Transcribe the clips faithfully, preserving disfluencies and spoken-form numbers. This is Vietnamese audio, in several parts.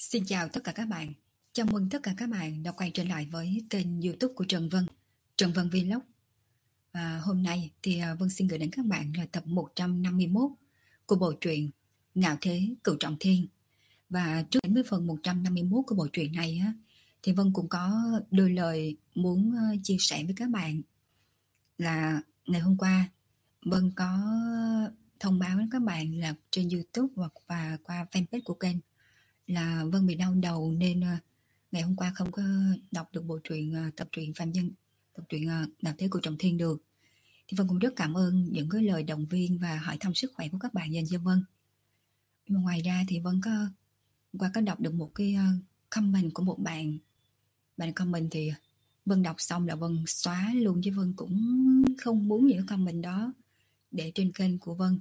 Xin chào tất cả các bạn. Chào mừng tất cả các bạn đã quay trở lại với kênh YouTube của Trần Vân, Trần Vân Vlog. Và hôm nay thì Vân xin gửi đến các bạn là tập một trăm năm mươi mốt của bộ truyện Ngạo Thế Cửu Trọng Thiên. Và trước đến với phần một trăm năm mươi mốt của bộ truyện này á, thì Vân cũng có đôi lời muốn chia sẻ với các bạn là ngày hôm qua Vân có thông báo với các bạn là trên YouTube và, và qua fanpage của kênh là Vân bị đau đầu nên uh, ngày hôm qua không có đọc được bộ truyện uh, tập truyện Phạm Nhân, tập truyện uh, Ngạo Thế Cửu Trọng Thiên được. Thì Vân cũng rất cảm ơn những cái lời động viên và hỏi thăm sức khỏe của các bạn dành cho Vân. Nhưng mà ngoài ra thì Vân có qua có đọc được một cái uh, comment của một bạn. Bạn comment thì Vân đọc xong là Vân xóa luôn, chứ Vân cũng không muốn những comment đó để trên kênh của Vân.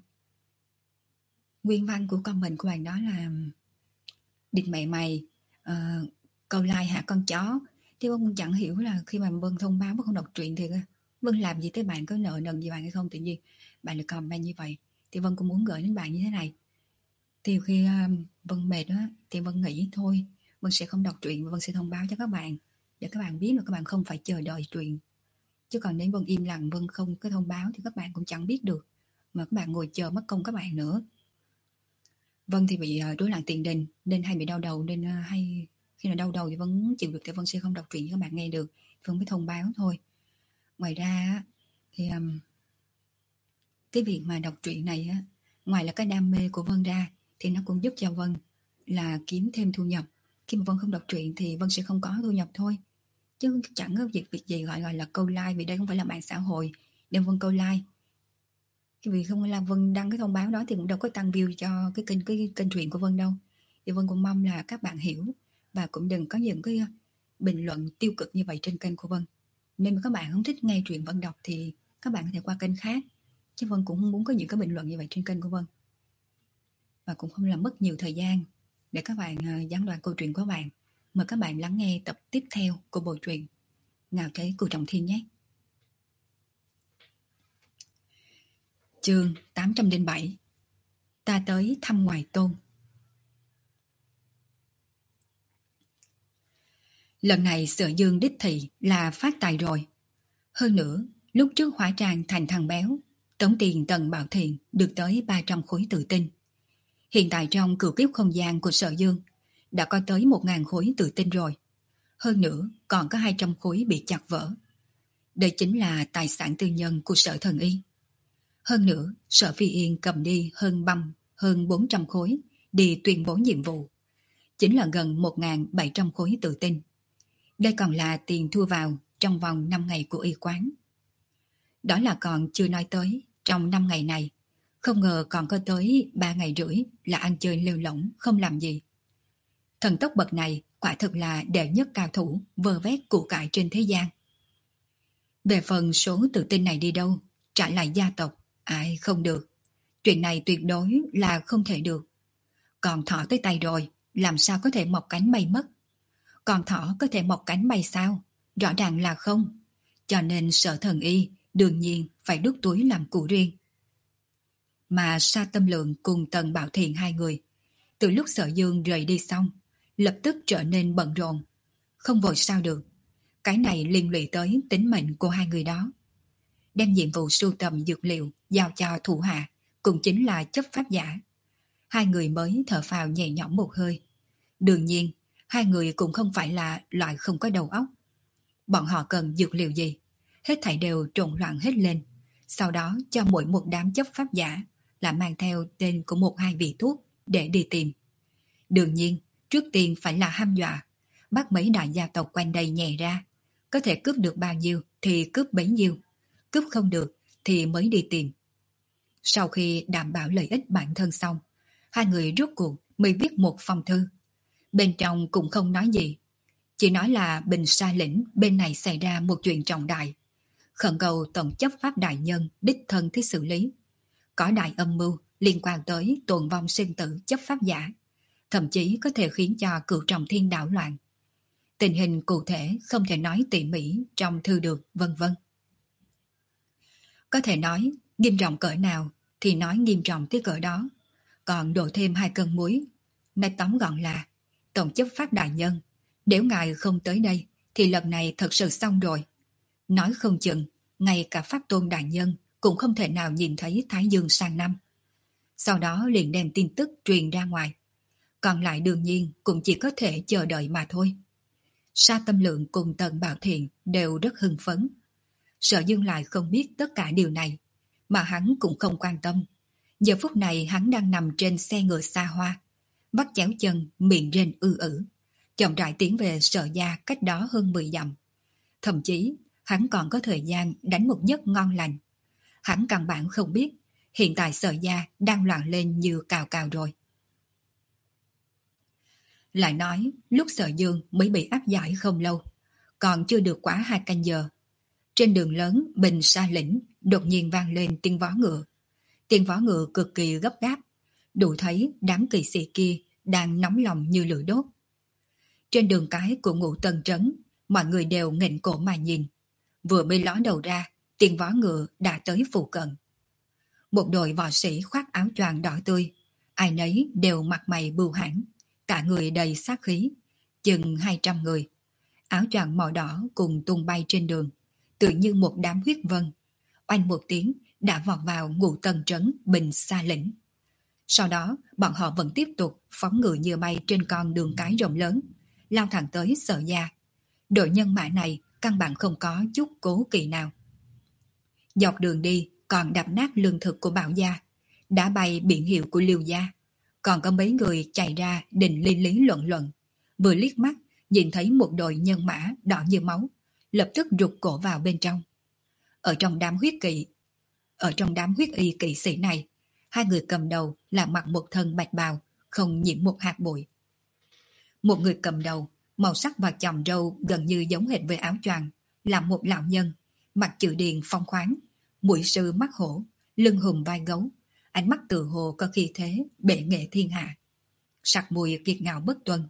Nguyên văn của comment của bạn đó là: địt mẹ mày, uh, câu like hả con chó. Thì Vân cũng chẳng hiểu là khi mà Vân thông báo Vân không đọc truyện thì Vân làm gì tới bạn, có nợ nần gì bạn hay không, tự nhiên bạn lại comment như vậy. Thì Vân cũng muốn gửi đến bạn như thế này. Thì khi uh, Vân mệt đó, thì Vân nghĩ thôi Vân sẽ không đọc truyện và Vân sẽ thông báo cho các bạn để các bạn biết là các bạn không phải chờ đợi truyện. Chứ còn nếu Vân im lặng, Vân không có thông báo thì các bạn cũng chẳng biết được, mà các bạn ngồi chờ mất công các bạn nữa. Vân thì bị rối loạn tiền đình nên hay bị đau đầu, nên hay khi nào đau đầu thì Vân chịu được thì Vân sẽ không đọc truyện cho các bạn nghe được, Vân mới thông báo thôi. Ngoài ra thì um, cái việc mà đọc truyện này á, ngoài là cái đam mê của Vân ra thì nó cũng giúp cho Vân là kiếm thêm thu nhập. Khi mà Vân không đọc truyện thì Vân sẽ không có thu nhập thôi, chứ chẳng có việc việc gì gọi gọi là câu like, vì đây không phải là mạng xã hội nên Vân câu like. Cái vì không là Vân đăng cái thông báo đó thì cũng đâu có tăng view cho cái kênh cái kênh truyện của Vân đâu. Thì Vân cũng mong là các bạn hiểu và cũng đừng có những cái bình luận tiêu cực như vậy trên kênh của Vân. Nên mà các bạn không thích nghe truyện Vân đọc thì các bạn có thể qua kênh khác, chứ Vân cũng không muốn có những cái bình luận như vậy trên kênh của Vân. Và cũng không làm mất nhiều thời gian để các bạn gián đoạn câu chuyện của bạn. Mời các bạn lắng nghe tập tiếp theo của bộ truyện Ngạo Thế Cửu Trọng Thiên nhé. Chương tám trăm lẻ bảy. Ta tới thăm Ngoại Tôn. Lần này Sở Dương đích thị là phát tài rồi. Hơn nữa, lúc trước hóa trang thành thằng béo, tống tiền Tần Bảo Thiện được tới ba trăm khối tự tinh. Hiện tại trong cửu kiếp không gian của Sở Dương đã có tới một nghìn khối tự tinh rồi. Hơn nữa, còn có hai trăm khối bị chặt vỡ. Đây chính là tài sản tư nhân của Sở Thần Y. Hơn nữa, Sở Phi Yên cầm đi hơn băm, hơn bốn trăm khối đi tuyên bố nhiệm vụ. Chính là gần một nghìn bảy trăm khối tự tinh. Đây còn là tiền thua vào trong vòng năm ngày của y quán. Đó là còn chưa nói tới, trong năm ngày này, không ngờ còn có tới ba ngày rưỡi là ăn chơi lêu lỏng, không làm gì. Thần tốc bậc này quả thực là đệ nhất cao thủ vơ vét của cải trên thế gian. Về phần số tự tin này đi đâu, trả lại gia tộc, ai không được. Chuyện này tuyệt đối là không thể được. Còn thỏ tới tay rồi, làm sao có thể mọc cánh bay mất? Còn thỏ có thể mọc cánh bay sao? Rõ ràng là không. Cho nên Sở Thần Y đương nhiên phải đút túi làm của riêng. Mà Sa Tâm Lượng cùng Tần Bảo Thiện hai người, từ lúc Sở Dương rời đi xong, lập tức trở nên bận rộn. Không vội sao được. Cái này liên lụy tới tính mệnh của hai người đó. Đem nhiệm vụ sưu tầm dược liệu giao cho thủ hạ, cũng chính là chấp pháp giả. Hai người mới thở phào nhẹ nhõm một hơi. Đương nhiên, hai người cũng không phải là loại không có đầu óc. Bọn họ cần dược liệu gì, hết thảy đều trộn loạn hết lên. Sau đó cho mỗi một đám chấp pháp giả là mang theo tên của một hai vị thuốc để đi tìm. Đương nhiên, trước tiên phải là hăm dọa, bắt mấy đại gia tộc quanh đây nhè ra. Có thể cướp được bao nhiêu thì cướp bấy nhiêu, cướp không được thì mới đi tìm. Sau khi đảm bảo lợi ích bản thân xong, hai người rốt cuộc mới viết một phong thư. Bên trong cũng không nói gì, chỉ nói là Bình Sa lĩnh bên này xảy ra một chuyện trọng đại, khẩn cầu tổng chấp pháp đại nhân đích thân tới xử lý. Có đại âm mưu liên quan tới tồn vong sinh tử chấp pháp giả, thậm chí có thể khiến cho Cửu Trọng Thiên đảo loạn. Tình hình cụ thể không thể nói tỉ mỉ trong thư được, vân vân. Có thể nói nghiêm trọng cỡ nào thì nói nghiêm trọng tới cỡ đó, còn đổ thêm hai cân muối. Nói tóm gọn là Tổng chấp pháp đại nhân, nếu ngài không tới đây, thì lần này thật sự xong rồi. Nói không chừng, ngay cả pháp tôn đại nhân cũng không thể nào nhìn thấy Thái Dương sang năm. Sau đó liền đem tin tức truyền ra ngoài. Còn lại đương nhiên cũng chỉ có thể chờ đợi mà thôi. Sa Tâm Lượng cùng Tần Bảo Thiện đều rất hưng phấn. Sở Dương lại không biết tất cả điều này, mà hắn cũng không quan tâm. Giờ phút này hắn đang nằm trên xe ngựa xa hoa, bắt chéo chân, miệng rên ư ử, chậm rãi tiến về Sở gia cách đó hơn mười dặm. Thậm chí, hắn còn có thời gian đánh một giấc ngon lành. Hắn căn bản không biết, hiện tại Sở gia đang loạn lên như cào cào rồi. Lại nói, lúc Sở Dương mới bị áp giải không lâu, còn chưa được quá hai canh giờ. Trên đường lớn Bình Sa Lĩnh đột nhiên vang lên tiếng vó ngựa. Tiếng vó ngựa cực kỳ gấp gáp, đủ thấy đám kỵ sĩ kia đang nóng lòng như lửa đốt. Trên đường cái của Ngũ Tân Trấn, mọi người đều nghẹn cổ mà nhìn. Vừa mới ló đầu ra, tiếng vó ngựa đã tới phụ cận. Một đội võ sĩ khoác áo choàng đỏ tươi, ai nấy đều mặt mày bưu hãn, cả người đầy sát khí, chừng hai trăm người. Áo choàng màu đỏ cùng tung bay trên đường, tự như một đám huyết vân. Oanh một tiếng đã vọt vào Ngũ Tân Trấn Bình Sa Lĩnh. Sau đó, bọn họ vẫn tiếp tục phóng ngựa như bay trên con đường cái rộng lớn, lao thẳng tới Sở gia. Đội nhân mã này căn bản không có chút cố kỵ nào. Dọc đường đi còn đập nát lương thực của Bảo gia, đã bay biển hiệu của Liêu gia. Còn có mấy người chạy ra định lý lý luận luận, vừa liếc mắt nhìn thấy một đội nhân mã đỏ như máu, lập tức rụt cổ vào bên trong. Ở trong đám huyết kỵ, ở trong đám huyết y kỵ sĩ này, hai người cầm đầu là mặc một thân bạch bào, không nhiễm một hạt bụi. Một người cầm đầu, màu sắc và chòm râu gần như giống hệt với áo choàng, là một lão nhân, mặt chữ điền phong khoáng, mũi sư mắt hổ, lưng hùm vai gấu, ánh mắt tự hồ có khí thế bệ nghệ thiên hạ, sặc mùi kiệt ngạo bất tuân,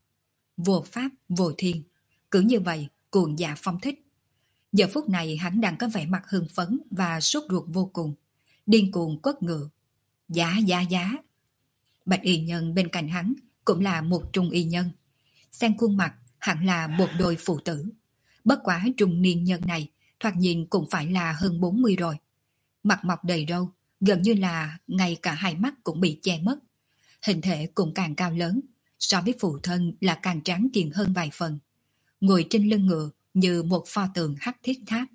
vô pháp vô thiên, cứ như vậy cuồng dạ phong thích. Giờ phút này hắn đang có vẻ mặt hưng phấn và sốt ruột vô cùng, điên cuồng quất ngựa. Giá giá giá. Bạch y nhân bên cạnh hắn cũng là một trung y nhân, xem khuôn mặt hẳn là một đôi phụ tử. Bất quá trung niên nhân này thoạt nhìn cũng phải là hơn bốn mươi rồi. Mặt mọc đầy râu, gần như là ngay cả hai mắt cũng bị che mất. Hình thể cũng càng cao lớn, so với phụ thân là càng tráng kiện hơn vài phần. Ngồi trên lưng ngựa như một pho tượng hắc thiết tháp.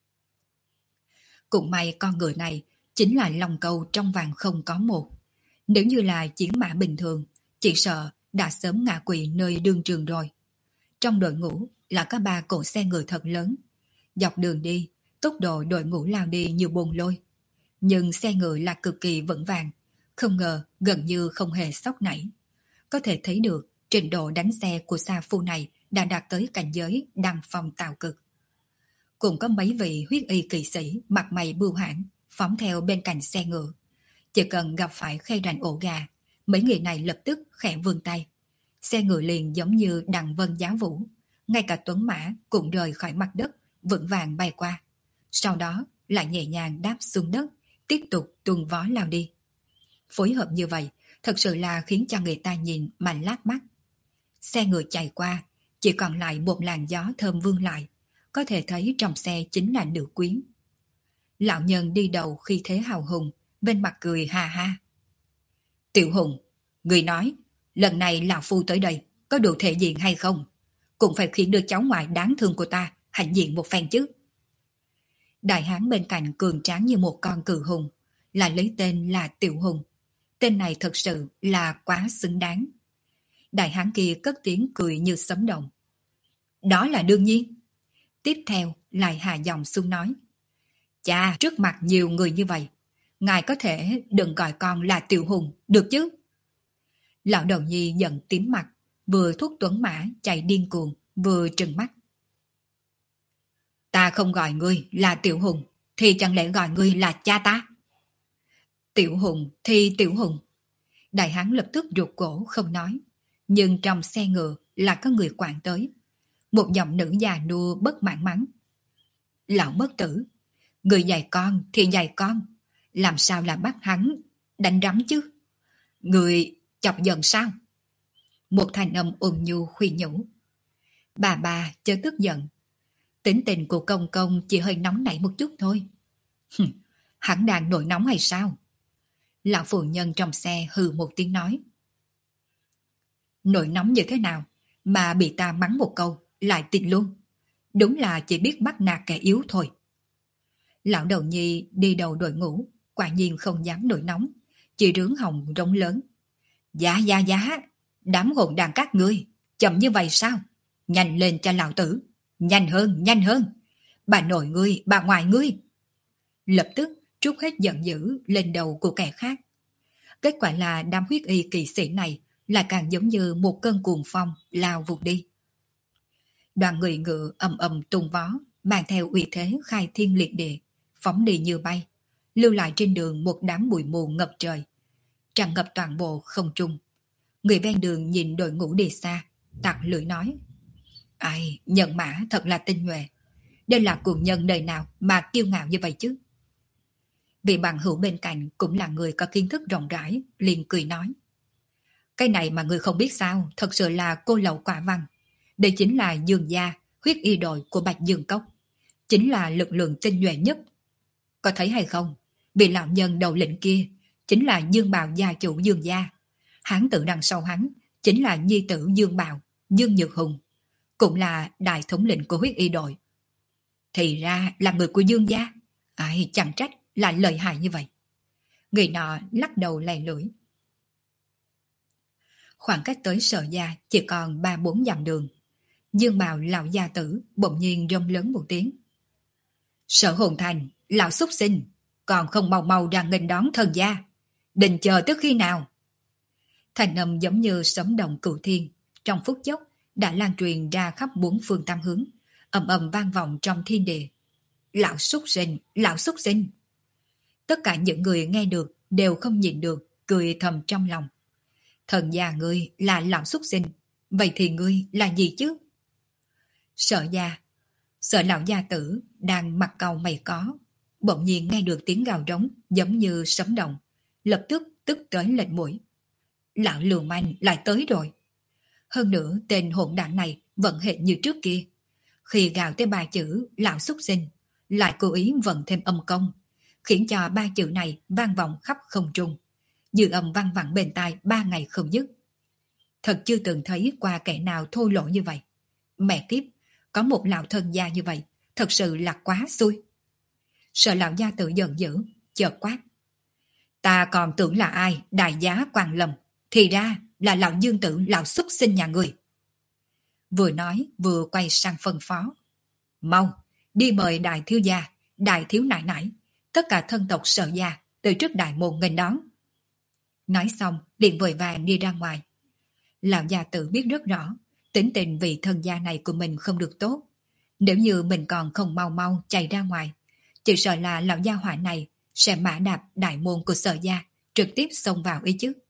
Cũng may con ngựa này chính là lòng cầu trong vàng không có một. Nếu như là chiến mã bình thường, chỉ sợ đã sớm ngã quỵ nơi đương trường rồi. Trong đội ngũ là có ba cỗ xe ngựa thật lớn. Dọc đường đi, tốc độ đội ngũ lao đi như bồn lôi. Nhưng xe ngựa là cực kỳ vững vàng, không ngờ gần như không hề sóc nảy. Có thể thấy được trình độ đánh xe của Sa Phu này đã đạt tới cảnh giới đăng phong tạo cực. Cũng có mấy vị huyết y kỵ sĩ mặt mày bưu hãn phóng theo bên cạnh xe ngựa. Chỉ cần gặp phải khay rành ổ gà, mấy người này lập tức khẽ vươn tay. Xe ngựa liền giống như đằng vân giá vũ, ngay cả tuấn mã cũng rời khỏi mặt đất, vững vàng bay qua. Sau đó lại nhẹ nhàng đáp xuống đất, tiếp tục tuôn vó lao đi. Phối hợp như vậy thật sự là khiến cho người ta nhìn mà lác mắt. Xe ngựa chạy qua, chỉ còn lại một làn gió thơm vương lại, có thể thấy trong xe chính là nữ quyến. Lão nhân đi đầu khi thế hào hùng, bên mặt cười ha ha. Tiểu Hùng, người nói, lần này lão phu tới đây, có đủ thể diện hay không? Cũng phải khiến đứa cháu ngoại đáng thương của ta hãnh diện một phen chứ. Đại hán bên cạnh cường tráng như một con cự hùng, là lấy tên là Tiểu Hùng. Tên này thật sự là quá xứng đáng. Đại hán kia cất tiếng cười như sấm động. Đó là đương nhiên. Tiếp theo lại hạ giọng xuống nói. Chà, trước mặt nhiều người như vậy, ngài có thể đừng gọi con là Tiểu Hùng, được chứ? Lão đầu nhi giận tím mặt, vừa thúc tuấn mã chạy điên cuồng, vừa trừng mắt. Ta không gọi ngươi là Tiểu Hùng, thì chẳng lẽ gọi ngươi là cha ta? Tiểu Hùng thì Tiểu Hùng. Đại hán lập tức rụt cổ không nói, nhưng trong xe ngựa là có người quản tới. Một giọng nữ già nua bất mãn mắng. Lão bất tử, người dạy con thì dạy con, làm sao là bắt hắn đánh rắm chứ? Người chọc giận sao? Một thanh âm ôn nhu khuyên nhủ. Bà bà chớ tức giận. Tính tình của công công chỉ hơi nóng nảy một chút thôi. Hắn đang nổi nóng hay sao? Lão phụ nhân trong xe hừ một tiếng nói. Nổi nóng như thế nào mà bị ta mắng một câu lại tin luôn. Đúng là chỉ biết bắt nạt kẻ yếu thôi. Lão đầu nhi đi đầu đội ngũ, quả nhiên không dám nổi nóng, chỉ rướng hồng rống lớn. Dạ dạ dạ, đám hồn đàn các ngươi, chậm như vậy sao? Nhanh lên cho lão tử, nhanh hơn, nhanh hơn. Bà nội ngươi, bà ngoại ngươi. Lập tức trút hết giận dữ lên đầu của kẻ khác. Kết quả là đám huyết y kỳ sĩ này lại càng giống như một cơn cuồng phong lao vụt đi. Đoàn người ngựa ầm ầm tung vó, mang theo uy thế khai thiên liệt địa, phóng đi như bay, lưu lại trên đường một đám bụi mù ngập trời, tràn ngập toàn bộ không trung. Người ven đường nhìn đội ngũ đi xa, tặc lưỡi nói: Ai, nhân mã thật là tinh nhuệ. Đây là cuồng nhân đời nào mà kiêu ngạo như vậy chứ? Vị bằng hữu bên cạnh cũng là người có kiến thức rộng rãi, liền cười nói: Cái này mà người không biết sao, thật sự là cô lậu quả văn. Đây chính là Dương gia, huyết y đội của Bạch Dương Cốc, chính là lực lượng tinh nhuệ nhất. Có thấy hay không? Vị lão nhân đầu lĩnh kia chính là Dương Bào gia chủ Dương gia. Hán tử đằng sau hắn chính là nhi tử Dương Bào, Dương Nhược Hùng, cũng là đại thống lĩnh của huyết y đội. Thì ra là người của Dương gia. Ai chẳng trách lại lợi hại như vậy. Người nọ lắc đầu lè lưỡi. Khoảng cách tới Sở gia chỉ còn ba bốn dặm đường. Dương Bào lão gia tử bỗng nhiên rông lớn một tiếng. Sở Hồn Thành, lão xúc sinh, còn không mau mau ra nghênh đón thần gia. Định chờ tới khi nào? Thành âm giống như sấm động cửu thiên, trong phút chốc đã lan truyền ra khắp bốn phương tám hướng, ầm ầm vang vọng trong thiên địa. Lão xúc sinh, lão xúc sinh. Tất cả những người nghe được đều không nhịn được, cười thầm trong lòng. Thần gia ngươi là lão xúc sinh, vậy thì ngươi là gì chứ? Sở gia, Sở lão gia tử đang mặt cau mày có, bỗng nhiên nghe được tiếng gào rống giống như sấm động, lập tức tức tới lệch mũi. Lão lưu manh lại tới rồi. Hơn nữa tên hỗn đản này vẫn hệt như trước kia. Khi gào tới ba chữ lão xúc sinh, lại cố ý vận thêm âm công, khiến cho ba chữ này vang vọng khắp không trung, dư âm vang vẳng bên tai ba ngày không dứt. Thật chưa từng thấy qua kẻ nào thô lỗ như vậy. Mẹ kiếp, có một lão thân gia như vậy, thật sự là quá xui. Sợ lão gia tự giận dữ, chợt quát. Ta còn tưởng là ai, đại giá quan lầm, thì ra là lão dương tử lão xúc sinh nhà người. Vừa nói vừa quay sang phân phó. Mau, đi mời đại thiếu gia, đại thiếu nải nải, tất cả thân tộc Sở gia từ trước đại môn nghênh đón. Nói xong, liền vội vàng đi ra ngoài. Lão gia tử biết rất rõ, tính tình vị thân gia này của mình không được tốt. Nếu như mình còn không mau mau chạy ra ngoài, chỉ sợ là lão gia hỏa này sẽ mã đạp đại môn của Sở gia, trực tiếp xông vào ý chứ.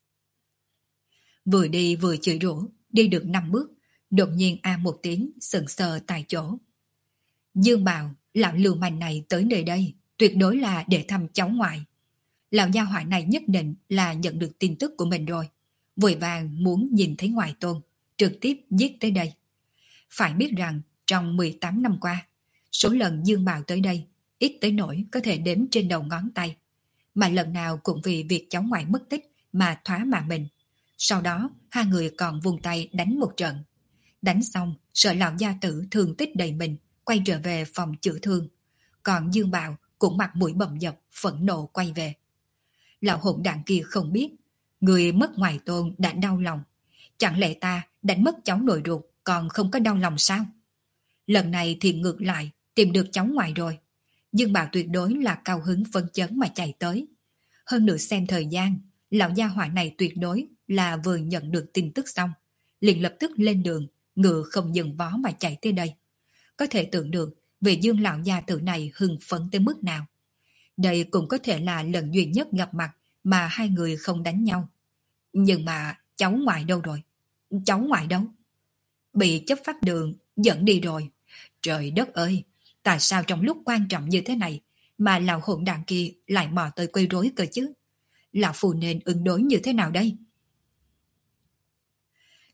Vừa đi vừa chửi rủa, đi được năm bước, đột nhiên a một tiếng sững sờ tại chỗ. Dương Bào, lão lưu manh này tới nơi đây, tuyệt đối là để thăm cháu ngoại. Lão gia hỏa này nhất định là nhận được tin tức của mình rồi, vội vàng muốn nhìn thấy ngoại tôn, trực tiếp giết tới đây. Phải biết rằng trong mười tám năm qua, số lần Dương Bào tới đây ít tới nỗi có thể đếm trên đầu ngón tay, mà lần nào cũng vì việc cháu ngoại mất tích mà thoá mạng mình. Sau đó hai người còn vùng tay đánh một trận. Đánh xong sợ lão gia tử thương tích đầy mình, quay trở về phòng chữa thương. Còn Dương Bào cũng mặt mũi bầm dập, phẫn nộ quay về. Lão hỗn đản kia không biết, người mất ngoại tôn đã đau lòng. Chẳng lẽ ta đánh mất cháu nội ruột còn không có đau lòng sao? Lần này thì ngược lại, tìm được cháu ngoại rồi. Dương Bào tuyệt đối là cao hứng phấn chấn mà chạy tới. Hơn nữa xem thời gian, lão gia hỏa này tuyệt đối là vừa nhận được tin tức xong, liền lập tức lên đường, ngựa không dừng vó mà chạy tới đây. Có thể tưởng được về Dương lão gia tử này hưng phấn tới mức nào. Đây cũng có thể là lần duy nhất gặp mặt mà hai người không đánh nhau. Nhưng mà cháu ngoại đâu rồi? Cháu ngoại đâu? Bị chấp pháp đường dẫn đi rồi. Trời đất ơi, tại sao trong lúc quan trọng như thế này mà lão hỗn đàn kia lại mò tới quấy rối cơ chứ? Lão phù nên ứng đối như thế nào đây?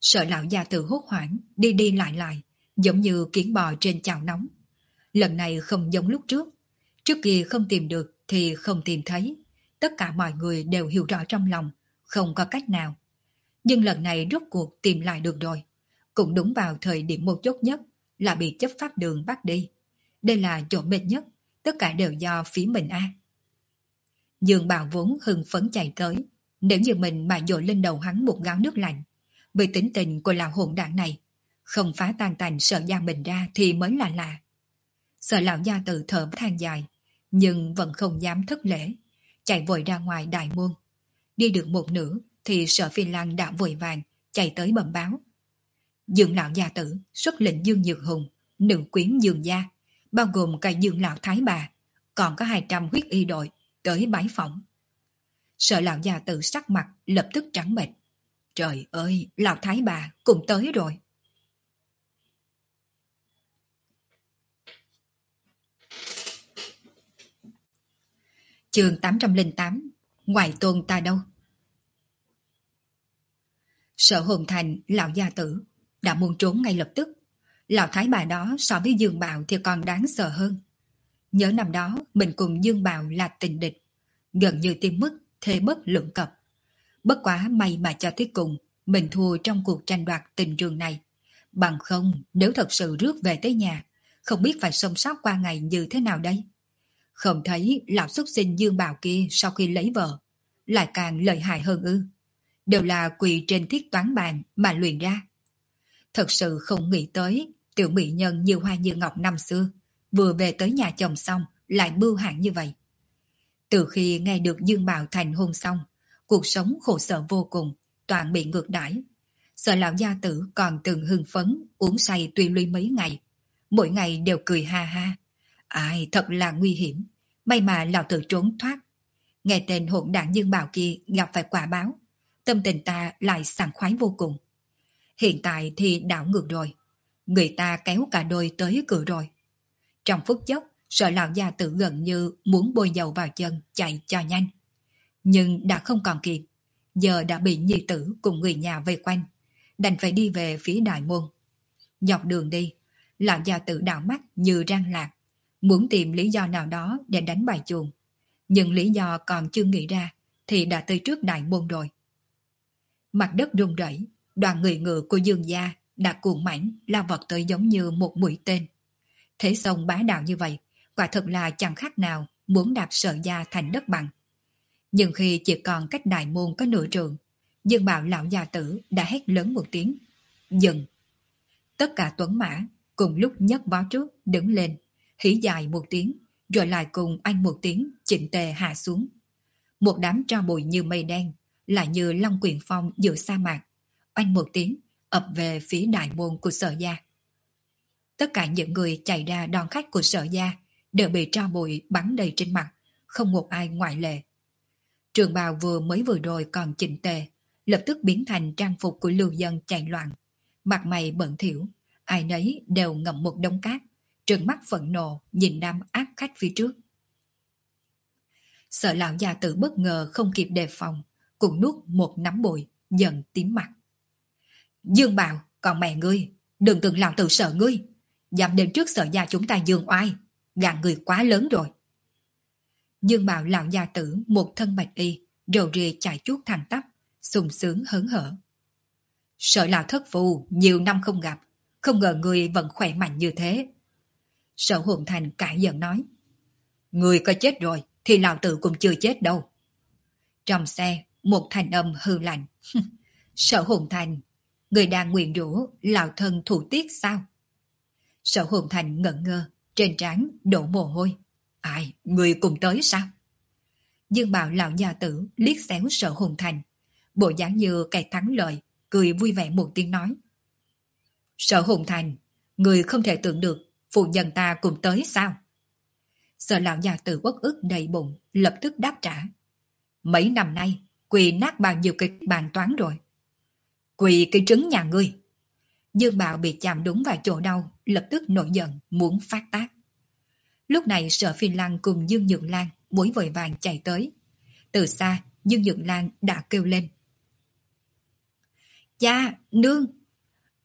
Sợ lão gia tử hốt hoảng, đi đi lại lại, giống như kiến bò trên chảo nóng. Lần này không giống lúc trước. Trước kia không tìm được thì không tìm thấy. Tất cả mọi người đều hiểu rõ trong lòng, không có cách nào. Nhưng lần này rốt cuộc tìm lại được rồi. Cũng đúng vào thời điểm mấu chốt nhất là bị chấp pháp đường bắt đi. Đây là chỗ mệt nhất, tất cả đều do phía mình a. Dương Bảo vốn hưng phấn chạy tới. Nếu như mình mà dội lên đầu hắn một gáo nước lạnh, vì tính tình của lão hỗn đảng này, không phá tan tành sợ gia mình ra thì mới là lạ. Sợ lão gia tự thở than dài, nhưng vẫn không dám thất lễ, chạy vội ra ngoài đại môn. Đi được một nửa thì Sở Phi Lan đã vội vàng chạy tới bẩm báo. Dương lão gia tử xuất lệnh Dương Nhược Hùng, nữ quyến Dương gia, bao gồm cả Dương lão thái bà, còn có hai trăm huyết y đội tới bái phỏng. Sợ lão gia tử sắc mặt lập tức trắng bệch. Trời ơi, lão thái bà cũng tới rồi. Chương tám trăm lẻ tám, ngoại tôn ta đâu? Sở Hồn Thành, lão gia tử đã muốn trốn ngay lập tức. Lão thái bà đó so với Dương Bạo thì còn đáng sợ hơn. Nhớ năm đó mình cùng Dương Bạo là tình địch, gần như tim mức thế bất lượng cập. Bất quá may mà cho tới cùng mình thua trong cuộc tranh đoạt tình trường này. Bằng không, nếu thật sự rước về tới nhà, không biết phải sống sót qua ngày như thế nào đây. Không thấy lão xuất sinh Dương Bạo kia sau khi lấy vợ lại càng lợi hại hơn ư? Đều là quỳ trên thiết toán bàn mà luyện ra. Thật sự không nghĩ tới tiểu mỹ nhân như hoa như ngọc năm xưa vừa về tới nhà chồng xong lại bưu hãn như vậy. Từ khi nghe được Dương Bạo thành hôn xong, cuộc sống khổ sở vô cùng, toàn bị ngược đãi. Sợ lão gia tử còn từng hưng phấn uống say tùy luy mấy ngày, mỗi ngày đều cười ha ha. Ai thật là nguy hiểm, may mà lão tử trốn thoát. Nghe tên hỗn đảng Dương Bạo kia gặp phải quả báo, tâm tình ta lại sảng khoái vô cùng. Hiện tại thì đảo ngược rồi, người ta kéo cả đôi tới cửa rồi. Trong phút chốc, sợ lão gia tử gần như muốn bôi dầu vào chân chạy cho nhanh. Nhưng đã không còn kịp, giờ đã bị nhi tử cùng người nhà vây quanh, đành phải đi về phía đại môn. Dọc đường đi, lão gia tử đảo mắt như răng lạc, muốn tìm lý do nào đó để đánh bài chuồng. Nhưng lý do còn chưa nghĩ ra thì đã tới trước đại môn rồi. Mặt đất rung rẩy, đoàn người ngựa của Dương gia đã cuồng mãnh lao vật tới giống như một mũi tên. Thế sông bá đạo như vậy, quả thật là chẳng khác nào muốn đạp Sở gia thành đất bằng. Nhưng khi chỉ còn cách đại môn có nửa trượng, Dương Bạo lão gia tử đã hét lớn một tiếng. Dừng! Tất cả tuấn mã cùng lúc nhấc vó trước đứng lên, hí dài một tiếng, rồi lại cùng anh một tiếng chỉnh tề hạ xuống. Một đám tro bụi như mây đen, lại như long quyển phong giữa sa mạc, oanh một tiếng ập về phía đại môn của Sở gia. Tất cả những người chạy ra đón khách của Sở gia đều bị tro bụi bắn đầy trên mặt, không một ai ngoại lệ. Trường bào vừa mới vừa rồi còn chỉnh tề, lập tức biến thành trang phục của lưu dân chạy loạn. Mặt mày bẩn thỉu, ai nấy đều ngậm một đống cát, trừng mắt phẫn nộ nhìn đám ác khách phía trước. Sợ lão già tử bất ngờ không kịp đề phòng, cũng nuốt một nắm bụi, dần tím mặt. Dương Bạo, còn mẹ ngươi, đừng tưởng lão tử sợ ngươi, dám đến trước Sở gia chúng ta dương oai, gạt người quá lớn rồi. Dương Bạo lão gia tử một thân bạch y, rầu rìa chạy chuốt thẳng tắp, sung sướng hớn hở. Sợ lão thất phù, nhiều năm không gặp, không ngờ người vẫn khỏe mạnh như thế. Sở Hồn Thành cãi giận nói. Người có chết rồi, thì lão tử cũng chưa chết đâu. Trong xe, một thanh âm hư lạnh. Sở Hồn Thành, người đang nguyện rủa lão thân thủ tiết sao? Sở Hồn Thành ngẩn ngơ, trên trán đổ mồ hôi. Ai, người cùng tới sao? Dương Bạo lão gia tử liếc xéo Sở Hồn Thành, bộ dáng như kẻ thắng lợi, cười vui vẻ một tiếng nói. Sở Hồn Thành, người không thể tưởng được phụ nhân ta cùng tới sao? Sở lão gia tử uất ức đầy bụng, lập tức đáp trả. Mấy năm nay, quỳ nát bao nhiêu cái bàn toán rồi. Quỳ cái trứng nhà ngươi. Dương Bạo bị chạm đúng vào chỗ đau, lập tức nổi giận, muốn phát tác. Lúc này Sở Phi Lăng cùng Dương Nhượng Lan vội vội vàng chạy tới. Từ xa, Dương Nhượng Lan đã kêu lên. Cha, nương,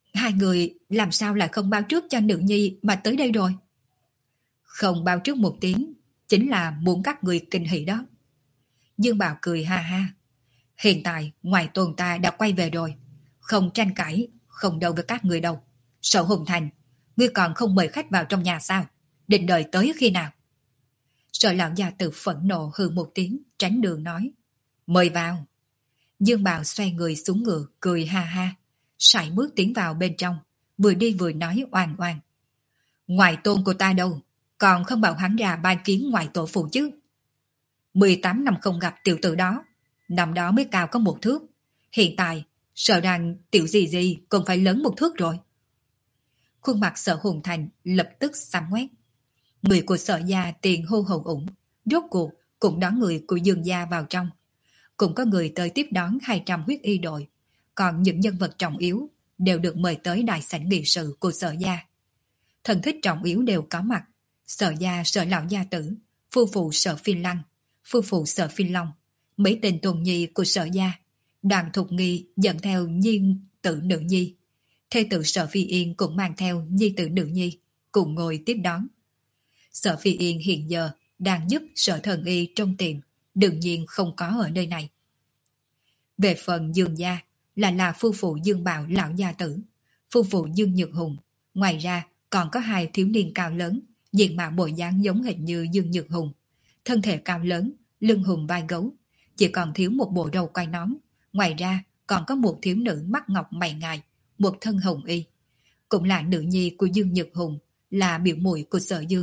Hai người làm sao lại không báo trước cho nữ nhi mà tới đây rồi? Không báo trước một tiếng, chính là muốn các người kinh hỉ đó. Dương Bảo cười ha ha. Hiện tại, ngoài tôn ta đã quay về rồi. Không tranh cãi, không đâu với các người đâu. Sở Hùng Thành, ngươi còn không mời khách vào trong nhà sao? Định đợi tới khi nào? Sở lão gia tử phẫn nộ hừ một tiếng, tránh đường nói. Mời vào. Dương Bảo xoay người xuống ngựa, cười ha ha. Sải bước tiến vào bên trong, vừa đi vừa nói oan oan. Ngoài tôn của ta đâu, còn không bảo hắn ra ban kiến ngoài tổ phụ chứ. mười tám năm không gặp tiểu tử đó, năm đó mới cao có một thước. Hiện tại, sợ rằng tiểu gì gì còn phải lớn một thước rồi. Khuôn mặt Sở Hùng Thành lập tức xám ngoét. Người của Sở gia tiền hô hồn ủng, rốt cuộc cũng đón người của Dương gia vào trong. Cũng có người tới tiếp đón hai trăm huyết y đội, còn những nhân vật trọng yếu đều được mời tới đại sảnh nghị sự của Sở gia. Thần thích trọng yếu đều có mặt. Sở gia Sở lão gia tử, phu phụ Sở Phi Lăng, phu phụ Sở Phi Long, mấy tên tôn nhi của Sở gia, Đoàn Thục Nghi dẫn theo nhi tử nữ nhi. Thê tử Sở Phi Yên cũng mang theo nhi tử nữ nhi, cùng ngồi tiếp đón. Sở Phi Yên hiện giờ đang giúp Sở Thần Y trong tiệm, đương nhiên không có ở nơi này. Về phần Dương gia, là là phu phụ Dương Bảo lão gia tử, phu phụ Dương Nhược Hùng. Ngoài ra còn có hai thiếu niên cao lớn, diện mạo bộ dáng giống hệt như Dương Nhược Hùng, thân thể cao lớn, lưng hùm vai gấu, chỉ còn thiếu một bộ râu quai nón. Ngoài ra còn có một thiếu nữ mắt ngọc mày ngài, một thân hồng y, cũng là nữ nhi của Dương Nhược Hùng, là biểu muội của Sở Dương.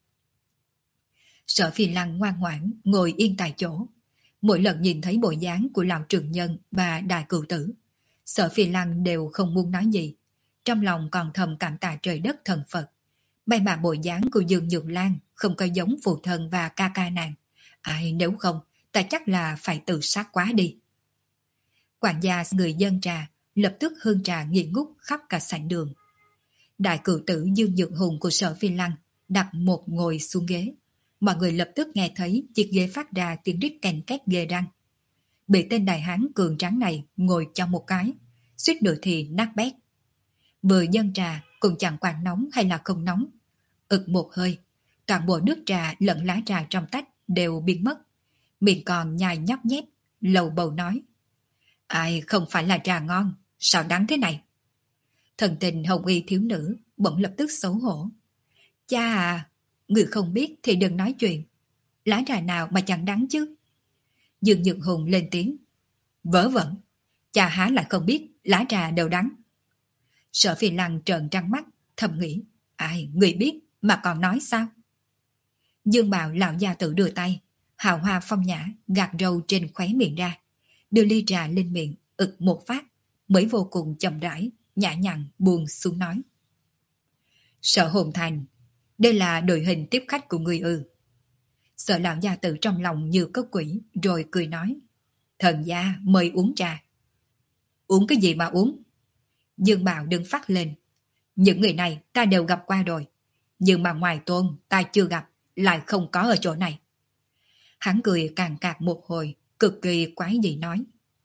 Sở Phi Lăng ngoan ngoãn ngồi yên tại chỗ. Mỗi lần nhìn thấy bộ dáng của lão trường nhân và đại cựu tử, Sở Phi Lăng đều không muốn nói gì, trong lòng còn thầm cảm tạ trời đất thần Phật. May mà bộ dáng của Dương Nhược Lan không có giống phụ thân và ca ca nàng. Ai nếu không, ta chắc là phải tự sát quá đi. Quản gia người dân trà lập tức hương trà nghi ngút khắp cả sảnh đường. Đại cựu tử Dương Nhược Hùng của Sở Phi Lăng đặt một ngồi xuống ghế. Mọi người lập tức nghe thấy chiếc ghế phát ra tiếng rít kèn két ghê răng. Bị tên đại hán cường tráng này ngồi trong một cái, suýt nữa thì nát bét. Vừa dân trà cũng chẳng quản nóng hay là không nóng. Ực một hơi, toàn bộ nước trà lẫn lá trà trong tách đều biến mất. Miệng còn nhai nhóc nhép, lầu bầu nói. Ai không phải là trà ngon, sao đắng thế này? Thần tình hồng y thiếu nữ bỗng lập tức xấu hổ. Cha à, người không biết thì đừng nói chuyện. Lá trà nào mà chẳng đắng chứ? Dương Nhược Hùng lên tiếng. Vớ vẩn, cha há lại không biết lá trà đều đắng. Sở Phi Lăng trợn trắng mắt, thầm nghĩ. Ai, người biết mà còn nói sao? Dương Bảo lão gia tử đưa tay, hào hoa phong nhã gạt râu trên khóe miệng ra, đưa ly trà lên miệng, ực một phát, mới vô cùng chậm rãi, nhã nhặn buông xuống nói. Sở Hồn Thành, đây là đội hình tiếp khách của người ư? Sở lão gia tử trong lòng như có quỷ, rồi cười nói. Thần gia mời uống trà. Uống cái gì mà uống? Dương Bảo đứng phát lên. Những người này ta đều gặp qua rồi, nhưng mà ngoài tôn ta chưa gặp, lại không có ở chỗ này. Hắn cười càng cạc một hồi, cực kỳ quái dị nói.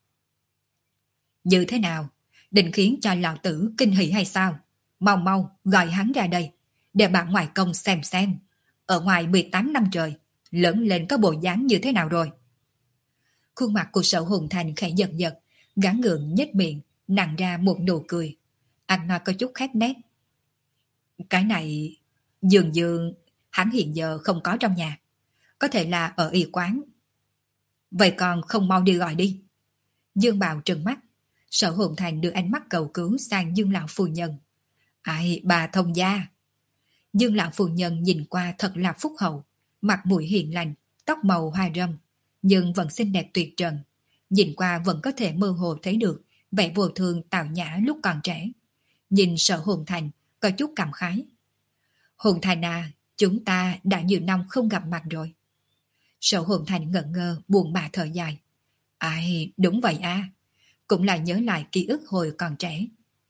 Như thế nào? Định khiến cho lão tử kinh hỉ hay sao? Mau mau gọi hắn ra đây, để bạn ngoại công xem xem. Ở ngoài mười tám năm trời, lớn lên có bộ dáng như thế nào rồi? Khuôn mặt của Sở Hùng Thành khẽ giật giật, gắng gượng nhếch miệng, nặn ra một nụ cười. Anh nói có chút khép nét. Cái này, dường dường, hắn hiện giờ không có trong nhà. Có thể là ở y quán. Vậy còn không mau đi gọi đi. Dương Bảo trừng mắt. Sở Hồn Thành đưa ánh mắt cầu cứu sang Dương lão phu nhân. Ai, bà thông gia. Dương lão phu nhân nhìn qua thật là phúc hậu, mặt mũi hiền lành, tóc màu hoa râm, nhưng vẫn xinh đẹp tuyệt trần. Nhìn qua vẫn có thể mơ hồ thấy được vẻ vô thường tào nhã lúc còn trẻ. Nhìn Sở Hồn Thành có chút cảm khái. Hồn Thành à, chúng ta đã nhiều năm không gặp mặt rồi. Sở Hồn Thành ngẩn ngơ buồn bã thở dài. Ai, đúng vậy à, cũng là nhớ lại ký ức hồi còn trẻ.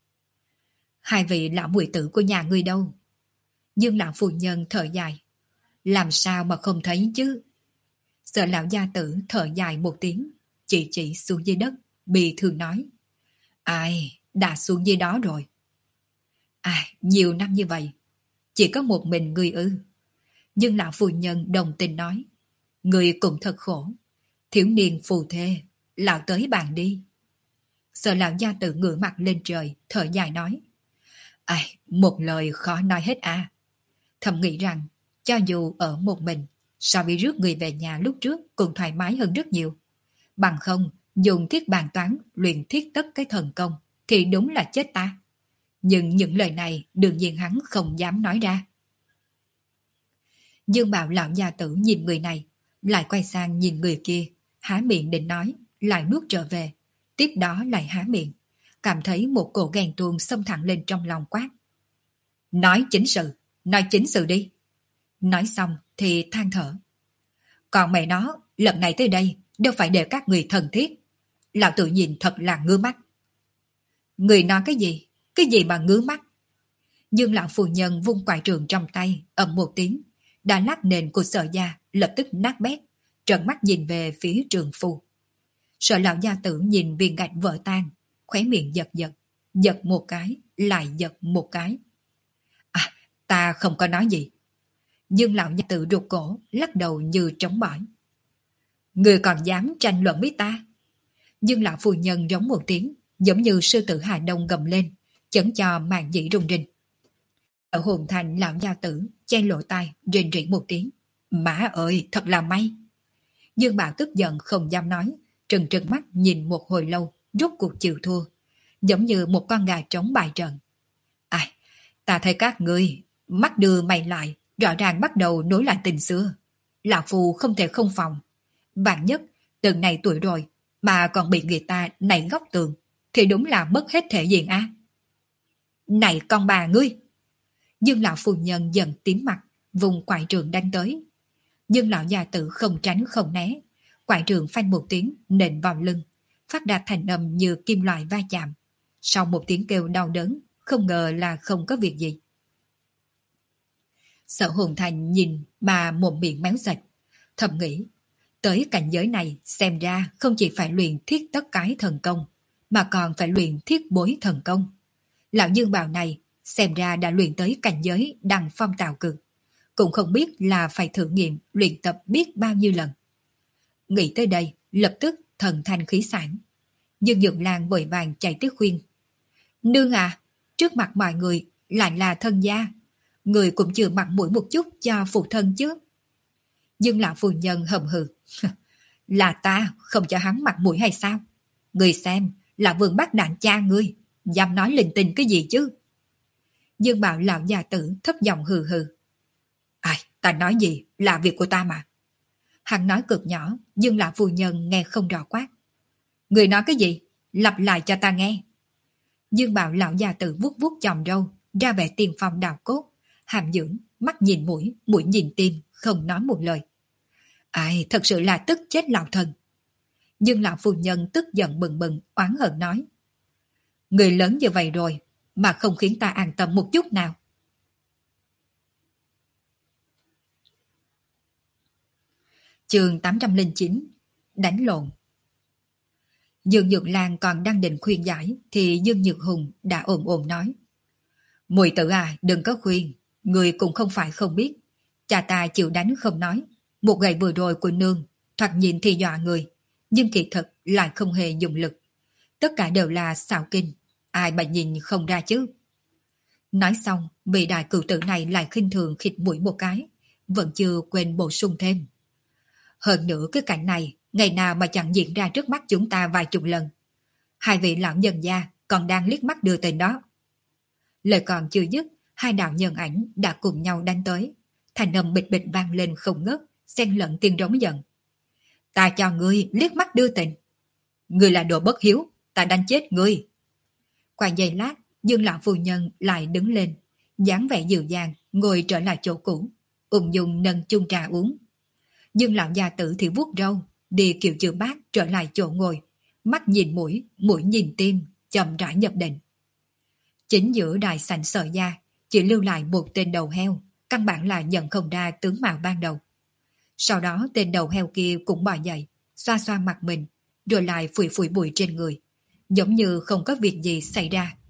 Hai vị lão muội tử của nhà ngươi đâu? Dương lão phu nhân thở dài. Làm sao mà không thấy chứ? Sở lão gia tử thở dài một tiếng, chỉ chỉ xuống dưới đất, bị thương nói. Ai, đã xuống dưới đó rồi. À, nhiều năm như vậy, chỉ có một mình người ư? Nhưng lão phu nhân đồng tình nói, người cũng thật khổ. Thiếu niên phù thê, lão tới bàn đi. Sợ lão gia tử ngửa mặt lên trời, thở dài nói. Ai, một lời khó nói hết à. Thầm nghĩ rằng, cho dù ở một mình, so với rước người về nhà lúc trước cũng thoải mái hơn rất nhiều. Bằng không, dùng thiết bàn toán luyện thiết tất cái thần công, thì đúng là chết ta. Nhưng những lời này đương nhiên hắn không dám nói ra. Dương Bảo lão gia tử nhìn người này, lại quay sang nhìn người kia, há miệng định nói, lại nuốt trở về, tiếp đó lại há miệng, cảm thấy một cổ ghen tuông xông thẳng lên trong lòng quát. Nói chính sự, nói chính sự đi. Nói xong thì than thở. Còn mẹ nó, lần này tới đây, đâu phải để các người thân thiết. Lão tự nhìn thật là ngứa mắt. Người nói cái gì? Cái gì mà ngứa mắt? Dương lão phu nhân vung quải trường trong tay, ầm một tiếng, đã lắc nền của Sở gia lập tức nát bét, trợn mắt nhìn về phía trường phu. Sở lão gia tử nhìn viên gạch vỡ tan, khóe miệng giật giật, giật một cái, lại giật một cái. À, ta không có nói gì. Dương lão gia tử rụt cổ, lắc đầu như trống bỏi. Người còn dám tranh luận với ta? Dương lão phu nhân giống một tiếng, giống như sư tử Hà Đông gầm lên, chấn cho màn dĩ rung rinh. Ở hồn thành lão gia tử che lộ tai rền rỉ một tiếng. Má ơi, thật là may. Dương Bảo tức giận không dám nói, trừng trừng mắt nhìn một hồi lâu, rốt cuộc chịu thua, giống như một con gà trống bài trận. Ai, ta thấy các ngươi mắt đưa mày lại, rõ ràng bắt đầu nối lại tình xưa. Lão phù không thể không phòng. Vạn nhất, từng này tuổi rồi, mà còn bị người ta nảy góc tường, thì đúng là mất hết thể diện á. Này con bà ngươi! Dương lão phu nhân dần tím mặt, vùng quải trường đánh tới. Dương lão gia tử không tránh không né, quải trường phanh một tiếng nện vào lưng, phát ra thành âm như kim loại va chạm. Sau một tiếng kêu đau đớn, không ngờ là không có việc gì. Sở Hồn Thành nhìn mà mồm miệng méo sạch, thầm nghĩ, tới cảnh giới này xem ra không chỉ phải luyện thiết tất cái thần công, mà còn phải luyện thiết bối thần công. Lão Dương Bào này xem ra đã luyện tới cảnh giới đăng phong tạo cực, cũng không biết là phải thử nghiệm luyện tập biết bao nhiêu lần. Nghĩ tới đây, lập tức thần thanh khí sản. Dương Dượng Lan vội vàng chạy tới khuyên. Nương à, trước mặt mọi người lại là thân gia, người cũng chưa mặt mũi một chút cho phụ thân chứ. Dương lão phu nhân hầm hừ. Là ta không cho hắn mặt mũi hay sao? Người xem là vương bắt đạn cha ngươi, dám nói linh tinh cái gì chứ? Dương Bảo lão già tử thấp giọng hừ hừ. Ai, ta nói gì là việc của ta mà. Hắn nói cực nhỏ, Dương lão phu nhân nghe không rõ quát. Người nói cái gì? Lặp lại cho ta nghe. Dương Bảo lão già tử vuốt vuốt chòm râu, ra vẻ tiền phong đào cốt, hàm dưỡng, mắt nhìn mũi, mũi nhìn tim, không nói một lời. Ai, thật sự là tức chết lão thần. Dương lão phu nhân tức giận bừng bừng, oán hận nói. Người lớn như vậy rồi, mà không khiến ta an tâm một chút nào. Chương tám trăm lẻ chín. Đánh lộn. Dương Nhược Lan còn đang định khuyên giải, thì Dương Nhược Hùng đã ồm ồm nói. Mùi tử à, đừng có khuyên, người cũng không phải không biết. Cha ta chịu đánh không nói, một gậy vừa rồi của nương, thoạt nhìn thì dọa người, nhưng kỳ thực lại không hề dùng lực. Tất cả đều là xạo kinh, ai mà nhìn không ra chứ. Nói xong, vị đại cửu tử này lại khinh thường khịt mũi một cái, vẫn chưa quên bổ sung thêm. Hơn nữa cái cảnh này, ngày nào mà chẳng diễn ra trước mắt chúng ta vài chục lần. Hai vị lão nhân gia còn đang liếc mắt đưa tên đó. Lời còn chưa dứt, hai đạo nhân ảnh đã cùng nhau đánh tới. Thành âm bịch bịch vang lên không ngớt, xen lẫn tiếng rống giận. Ta cho ngươi liếc mắt đưa tình. Ngươi là đồ bất hiếu, ta đánh chết ngươi. Qua giây lát, Dương lão phu nhân lại đứng lên, dáng vẻ dịu dàng, ngồi trở lại chỗ cũ, ung dung nâng chung trà uống. Dương lão gia tử thì vuốt râu, đi kiểu chữ bát trở lại chỗ ngồi, mắt nhìn mũi, mũi nhìn tim, chậm rãi nhập định. Chính giữa đại sảnh Sở gia, chỉ lưu lại một tên đầu heo, căn bản là nhận không ra tướng mạo ban đầu. Sau đó tên đầu heo kia cũng bò dậy, xoa xoa mặt mình, rồi lại phủi phủi bụi trên người, giống như không có việc gì xảy ra.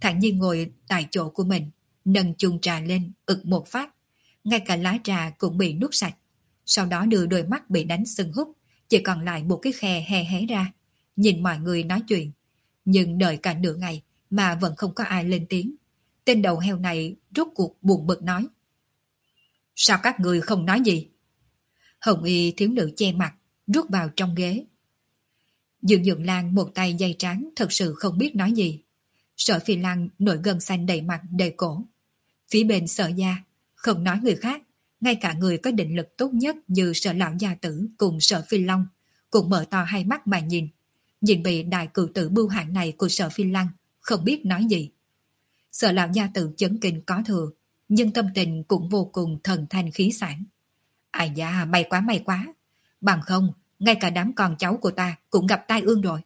thản nhiên ngồi tại chỗ của mình, nâng chung trà lên, ực một phát. Ngay cả lá trà cũng bị nuốt sạch. Sau đó đưa đôi mắt bị đánh sưng húp, chỉ còn lại một cái khe hé hé ra, nhìn mọi người nói chuyện. Nhưng đợi cả nửa ngày mà vẫn không có ai lên tiếng. Tên đầu heo này rốt cuộc buồn bực nói: sao các người không nói gì? Hồng y thiếu nữ che mặt, rút vào trong ghế. Dương Dượng Lan một tay dây trán, thật sự không biết nói gì. Sở Phi Lăng nổi gân xanh đầy mặt đầy cổ. Phía bên Sở gia, không nói người khác, ngay cả người có định lực tốt nhất như Sở lão gia tử cùng Sở Phi Long cũng mở to hai mắt mà nhìn. Nhìn bị đại cử tử bưu hạng này của Sở Phi Lăng, không biết nói gì. Sở lão gia tử chấn kinh có thừa, nhưng tâm tình cũng vô cùng thần thanh khí sản. Ai da, may quá may quá. Bằng không, ngay cả đám con cháu của ta cũng gặp tai ương rồi.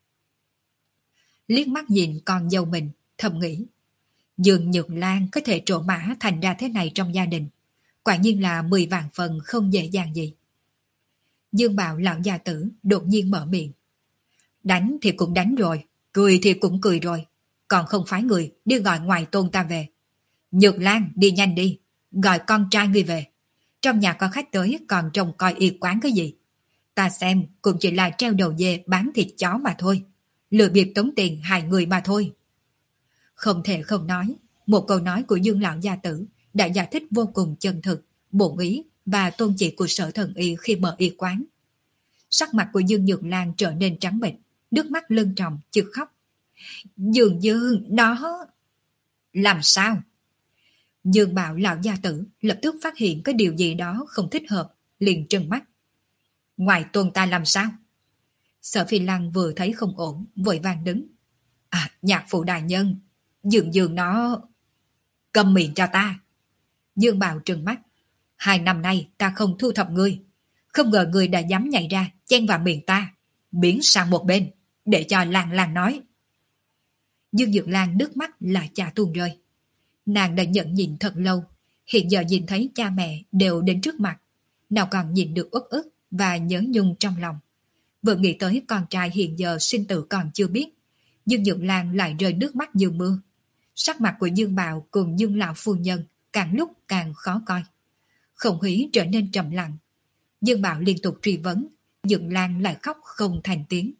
Liếc mắt nhìn con dâu mình, thầm nghĩ. Dương Nhược Lan có thể trổ mã thành ra thế này trong gia đình. Quả nhiên là mười vạn phần không dễ dàng gì. Dương Bảo lão gia tử đột nhiên mở miệng. Đánh thì cũng đánh rồi, cười thì cũng cười rồi. Còn không phải người đi gọi ngoài tôn ta về. Nhược Lan đi nhanh đi, gọi con trai ngươi về. Trong nhà có khách tới còn trông coi y quán cái gì. Ta xem cũng chỉ là treo đầu dê bán thịt chó mà thôi. Lừa bịp tống tiền hại người mà thôi. Không thể không nói, một câu nói của Dương lão gia tử đã giải thích vô cùng chân thực, bổn ý và tôn chỉ của Sở Thần Y khi mở y quán. Sắc mặt của Dương Nhược Lan trở nên trắng bệch, nước mắt lưng tròng chực khóc. Dương Dương, nó... Làm sao? Dương Bảo lão gia tử lập tức phát hiện có điều gì đó không thích hợp, liền trừng mắt. Ngoài tôn ta làm sao? Sở Phi Lăng vừa thấy không ổn, vội vàng đứng. À, nhạc phụ đại nhân, Dương Dương nó... Câm miệng cho ta. Dương Bảo trừng mắt. Hai năm nay ta không thu thập ngươi. Không ngờ ngươi đã dám nhảy ra, chen vào miệng ta. Biến sang một bên, để cho Lan Lan nói. Dương Dược Lan nước mắt là cha tuôn rơi. Nàng đã nhận nhìn thật lâu, hiện giờ nhìn thấy cha mẹ đều đến trước mặt. Nào còn nhìn được uất ức và nhớ nhung trong lòng. Vừa nghĩ tới con trai hiện giờ sinh tử còn chưa biết, Dương Dược Lan lại rơi nước mắt như mưa. Sắc mặt của Dương Bào cùng Dương lão phu nhân càng lúc càng khó coi. Không khí trở nên trầm lặng. Dương Bào liên tục truy vấn, Dược Lan lại khóc không thành tiếng.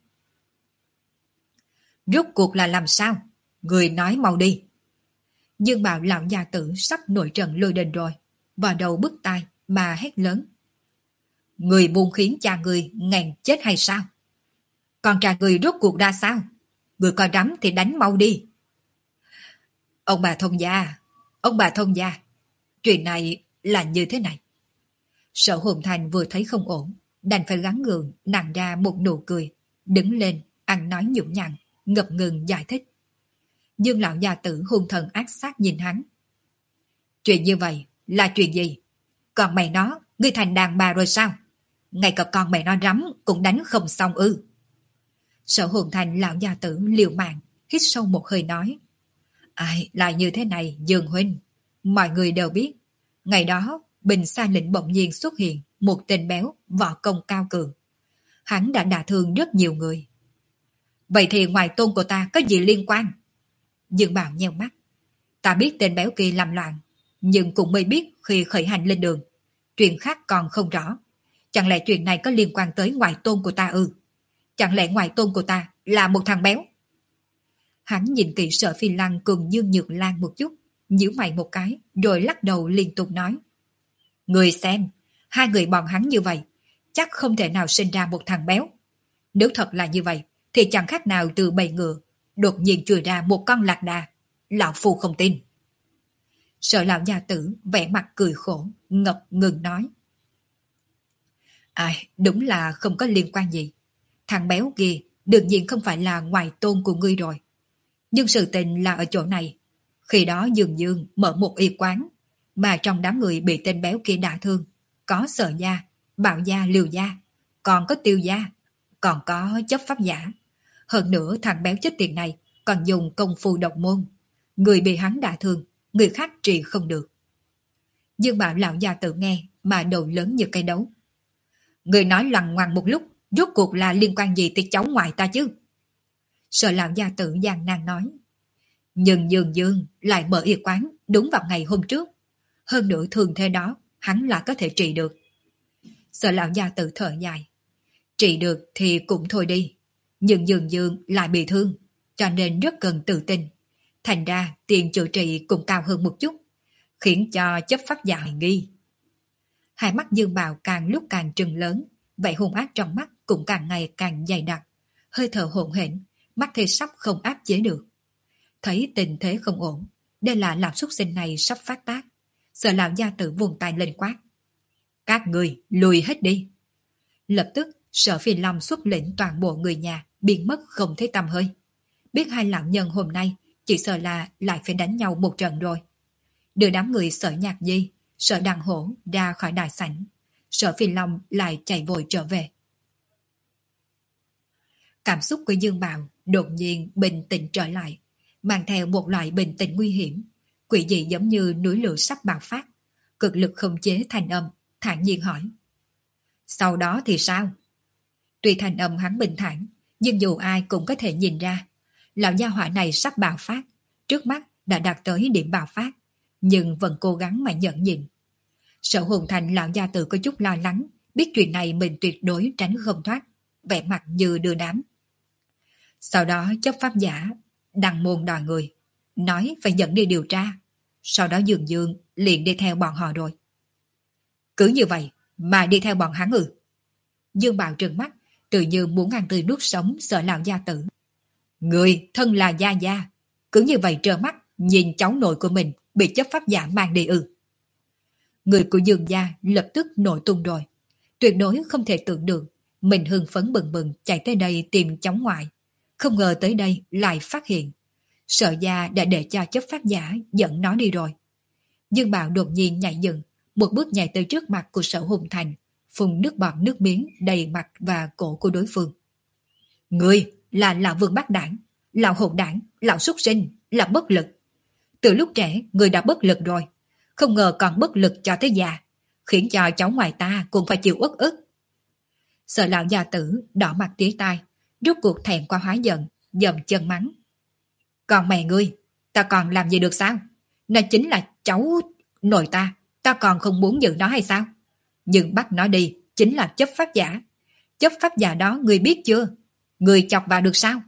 Rốt cuộc là làm sao? Người nói mau đi. Dương Bào lão gia tử sắp nổi trận lôi đình rồi, vào đầu bứt tai mà hét lớn. Người buông khiến cha người ngàn chết hay sao? Con trai người rốt cuộc ra sao? Người coi rắm thì đánh mau đi. Ông bà thông gia, ông bà thông gia, chuyện này là như thế này. Sở Hồn Thành vừa thấy không ổn, đành phải gắng gượng nặn ra một nụ cười, đứng lên, ăn nói nhũng nhặn, ngập ngừng giải thích. Dương lão gia tử hung thần ác sát nhìn hắn. Chuyện như vậy là chuyện gì? Còn mày nó, ngươi thành đàn bà rồi sao? Ngay cả con mẹ nó rắm cũng đánh không xong ư? Sở Hồn Thành lão gia tử liều mạng, hít sâu một hơi nói. Ai lại như thế này Dương huynh? Mọi người đều biết, ngày đó Bình Sa Lĩnh bỗng nhiên xuất hiện một tên béo võ công cao cường. Hắn đã đả thương rất nhiều người. Vậy thì ngoài tôn của ta có gì liên quan? Dương Bảo nheo mắt. Ta biết tên béo kia làm loạn, nhưng cũng mới biết khi khởi hành lên đường. Chuyện khác còn không rõ. Chẳng lẽ chuyện này có liên quan tới ngoại tôn của ta ư? Chẳng lẽ ngoại tôn của ta là một thằng béo? Hắn nhìn kỹ Sở Phi Lăng cùng Dương Nhược Lan một chút, nhíu mày một cái, rồi lắc đầu liên tục nói. Người xem, hai người bọn hắn như vậy, chắc không thể nào sinh ra một thằng béo. Nếu thật là như vậy, thì chẳng khác nào từ bầy ngựa, đột nhiên chui ra một con lạc đà. Lão phu không tin. Sở lão gia tử vẻ mặt cười khổ, ngập ngừng nói. Ai, đúng là không có liên quan gì. Thằng béo kia đương nhiên không phải là ngoại tôn của ngươi rồi. Nhưng sự tình là ở chỗ này. Khi đó Dương Dương mở một y quán, mà trong đám người bị tên béo kia đả thương, có Sở gia, Bảo gia, Liêu gia, còn có Tiêu gia, còn có chấp pháp giả. Hơn nữa thằng béo chết tiệt này còn dùng công phu độc môn. Người bị hắn đả thương, người khác trị không được. Dương Bảo lão gia tự nghe mà đầu lớn như cây đấu. Người nói lằng ngoằng một lúc, rốt cuộc là liên quan gì tới cháu ngoại ta chứ? Sở lão gia tử gian nan nói. Nhưng Dương Dương lại mở y quán đúng vào ngày hôm trước. Hơn nữa thường thế đó, hắn là có thể trị được. Sợ lão gia tự thở dài. Trị được thì cũng thôi đi. Nhưng Dương Dương lại bị thương, cho nên rất cần tự tin. Thành ra tiền chữa trị cũng cao hơn một chút, khiến cho chấp pháp giả hoài nghi. Hai mắt Dương Bào càng lúc càng trừng lớn, vậy hung ác trong mắt cũng càng ngày càng dày đặc, hơi thở hỗn hển, mắt thì sắp không áp chế được. Thấy tình thế không ổn, đây là làm súc sinh này sắp phát tác, sợ lão gia tử vùng tay lên quát. Các người lùi hết đi. Lập tức Sở Phi Long xuất lĩnh toàn bộ người nhà biến mất không thấy tăm hơi. Biết hai lão nhân hôm nay chỉ sợ là lại phải đánh nhau một trận rồi. Đưa đám người Sở Nhạc Di, Sở Đằng Hổ ra khỏi đại sảnh, Sở Phi Long lại chạy vội trở về. Cảm xúc của Dương Bào đột nhiên bình tĩnh trở lại, mang theo một loại bình tĩnh nguy hiểm, quỷ dị giống như núi lửa sắp bạo phát, cực lực khống chế thanh âm, thản nhiên hỏi. Sau đó thì sao? Tuy thanh âm hắn bình thản, nhưng dù ai cũng có thể nhìn ra, lão gia hỏa này sắp bạo phát, trước mắt đã đạt tới điểm bạo phát, nhưng vẫn cố gắng mà nhẫn nhịn. Sở Hồn Thành lão gia tử có chút lo lắng, biết chuyện này mình tuyệt đối tránh không thoát, vẻ mặt như đưa đám. Sau đó chấp pháp giả đăng môn đòi người, nói phải dẫn đi điều tra. Sau đó Dương Dương liền đi theo bọn họ rồi. Cứ như vậy mà đi theo bọn hắn ư? Dương Bào trừng mắt, tự như muốn ăn tươi nuốt sống sợ lão gia tử. Người thân là gia gia, cứ như vậy trơ mắt nhìn cháu nội của mình bị chấp pháp giả mang đi ư? Người của Dương gia lập tức nổi tung rồi, tuyệt đối không thể tưởng được mình hưng phấn bừng bừng chạy tới đây tìm cháu ngoại, không ngờ tới đây lại phát hiện Sở gia đã để cho chấp pháp giả dẫn nó đi rồi. Dương Bào đột nhiên nhảy dựng, một bước nhảy tới trước mặt của Sở Hùng Thành, phun nước bọt nước miếng đầy mặt và cổ của đối phương. Người là lão vương bát đảng, lão hỗn đảng, lão súc sinh, là bất lực. Từ lúc trẻ người đã bất lực rồi, không ngờ còn bất lực cho tới già, khiến cho cháu ngoài ta cũng phải chịu uất ức. Sở lão gia tử đỏ mặt tía tai, rốt cuộc thẹn qua hóa giận, dầm chân mắng. Còn mẹ ngươi, ta còn làm gì được sao? Nó chính là cháu nội ta, ta còn không muốn giữ nó hay sao? Nhưng bắt nó đi chính là chấp pháp giả. Chấp pháp giả đó ngươi biết chưa? Ngươi chọc vào được sao?